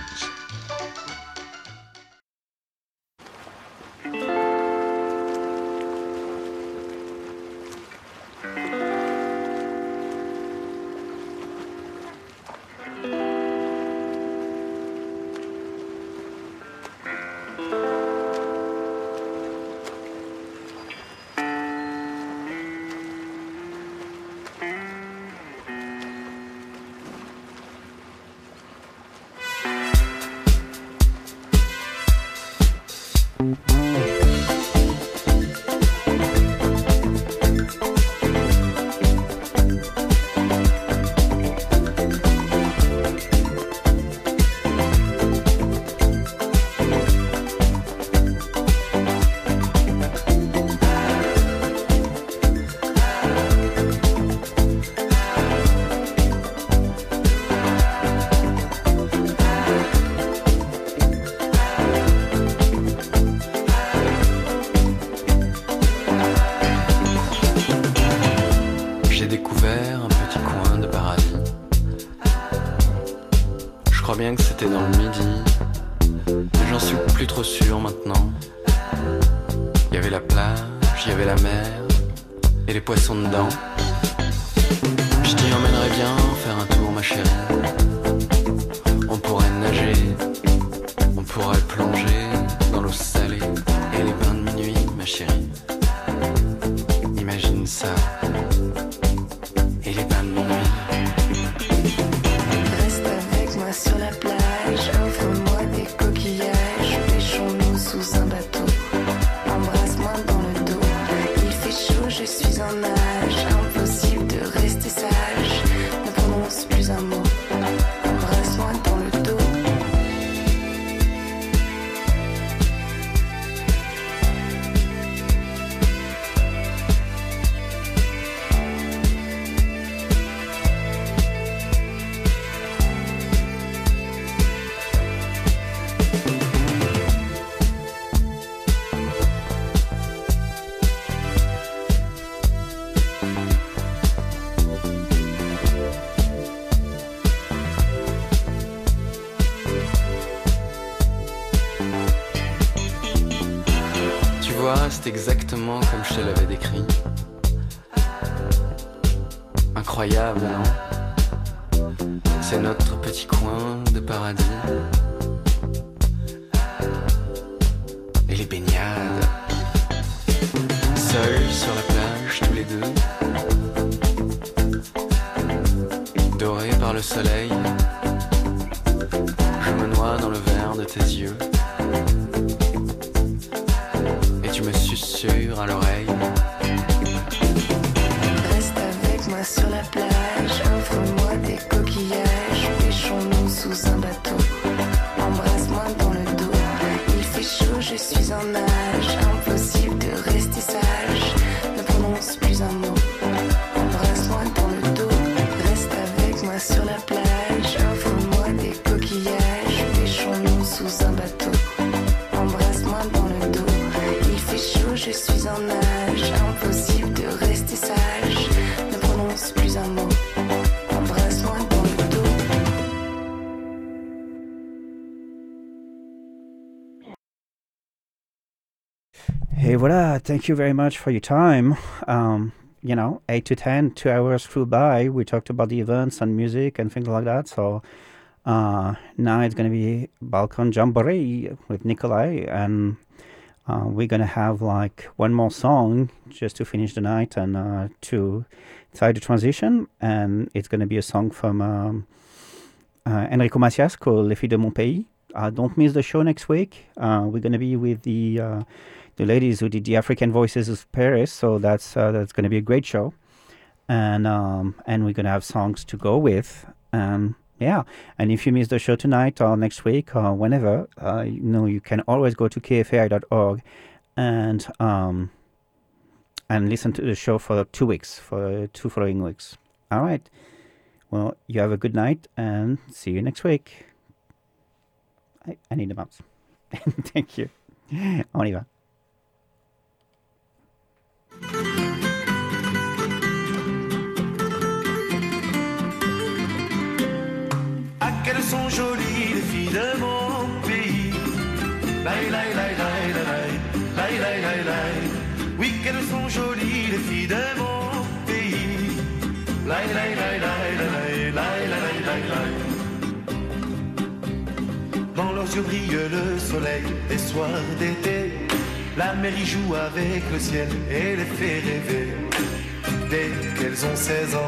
bien que c'était dans le midi, mais j'en suis plus trop sûr maintenant. Il y avait la plage, il y avait la mer, et les poissons dedans. Je t'y emmènerais bien faire un tour ma chérie. On pourrait nager, on pourrait plonger dans l'eau salée, et les bains de minuit ma chérie. Imagine ça, et les bains de minuit. Sur la plage, offre-moi des coquillages, pêchons-nous sous un bateau. Embrasse-moi dans le dos, il fait chaud, je suis en nage. Impossible de rester sage, ne prononce plus un mot. Embrasse-moi dans le dos. C'est exactement comme je te l'avais décrit. Incroyable, non? C'est notre petit coin de paradis. Et les baignades. Seuls sur la plage, tous les deux. Dorés par le soleil. Je me noie dans le verre de tes yeux. Tu me susurres à l'oreille. Reste avec moi sur la plage, offre-moi des coquillages, pêchons-nous sous un bateau. Embrasse-moi dans le dos, il fait chaud, je suis en nage. Impossible de rester sage, ne prononce plus un mot. Embrasse-moi dans le dos, reste avec moi sur la plage, offre-moi des coquillages, pêchons-nous sous un bateau. Embrasse-moi dans le dos. Je suis en nage, impossible de rester sage, ne prononce plus un mot, embrasse-moi dans le dos. Et voilà, thank you very much for your time. 8 to 10, 2 hours flew by. We talked about the events and music and things like that. So now it's going to be Balkan Jamboree with Nikolai. And we're going to have one more song just to finish the night and to try the transition. And it's going to be a song from Enrico Macias called Les Filles de Mon Pays. Don't miss the show next week. We're going to be with the ladies who did the African Voices of Paris, so that's going to be a great show, and we're going to have songs to go with, and if you miss the show tonight or next week or whenever, you can always go to kfai.org and listen to the show for 2 weeks, for 2 following weeks. All right. Well, you have a good night and see you next week. I need the mouse. Thank you. On y va. Ah, qu'elles sont jolies les filles de mon pays. Laï, laï, laï, laï, laï, laï, laï, laï, laï. Oui, qu'elles sont jolies les filles de mon pays. Laï, laï, laï, laï, laï, laï, laï, laï, laï. Dans leurs yeux brille le soleil des soirs d'été. La mer y joue avec le ciel et les fait rêver. Dès qu'elles ont 16 ans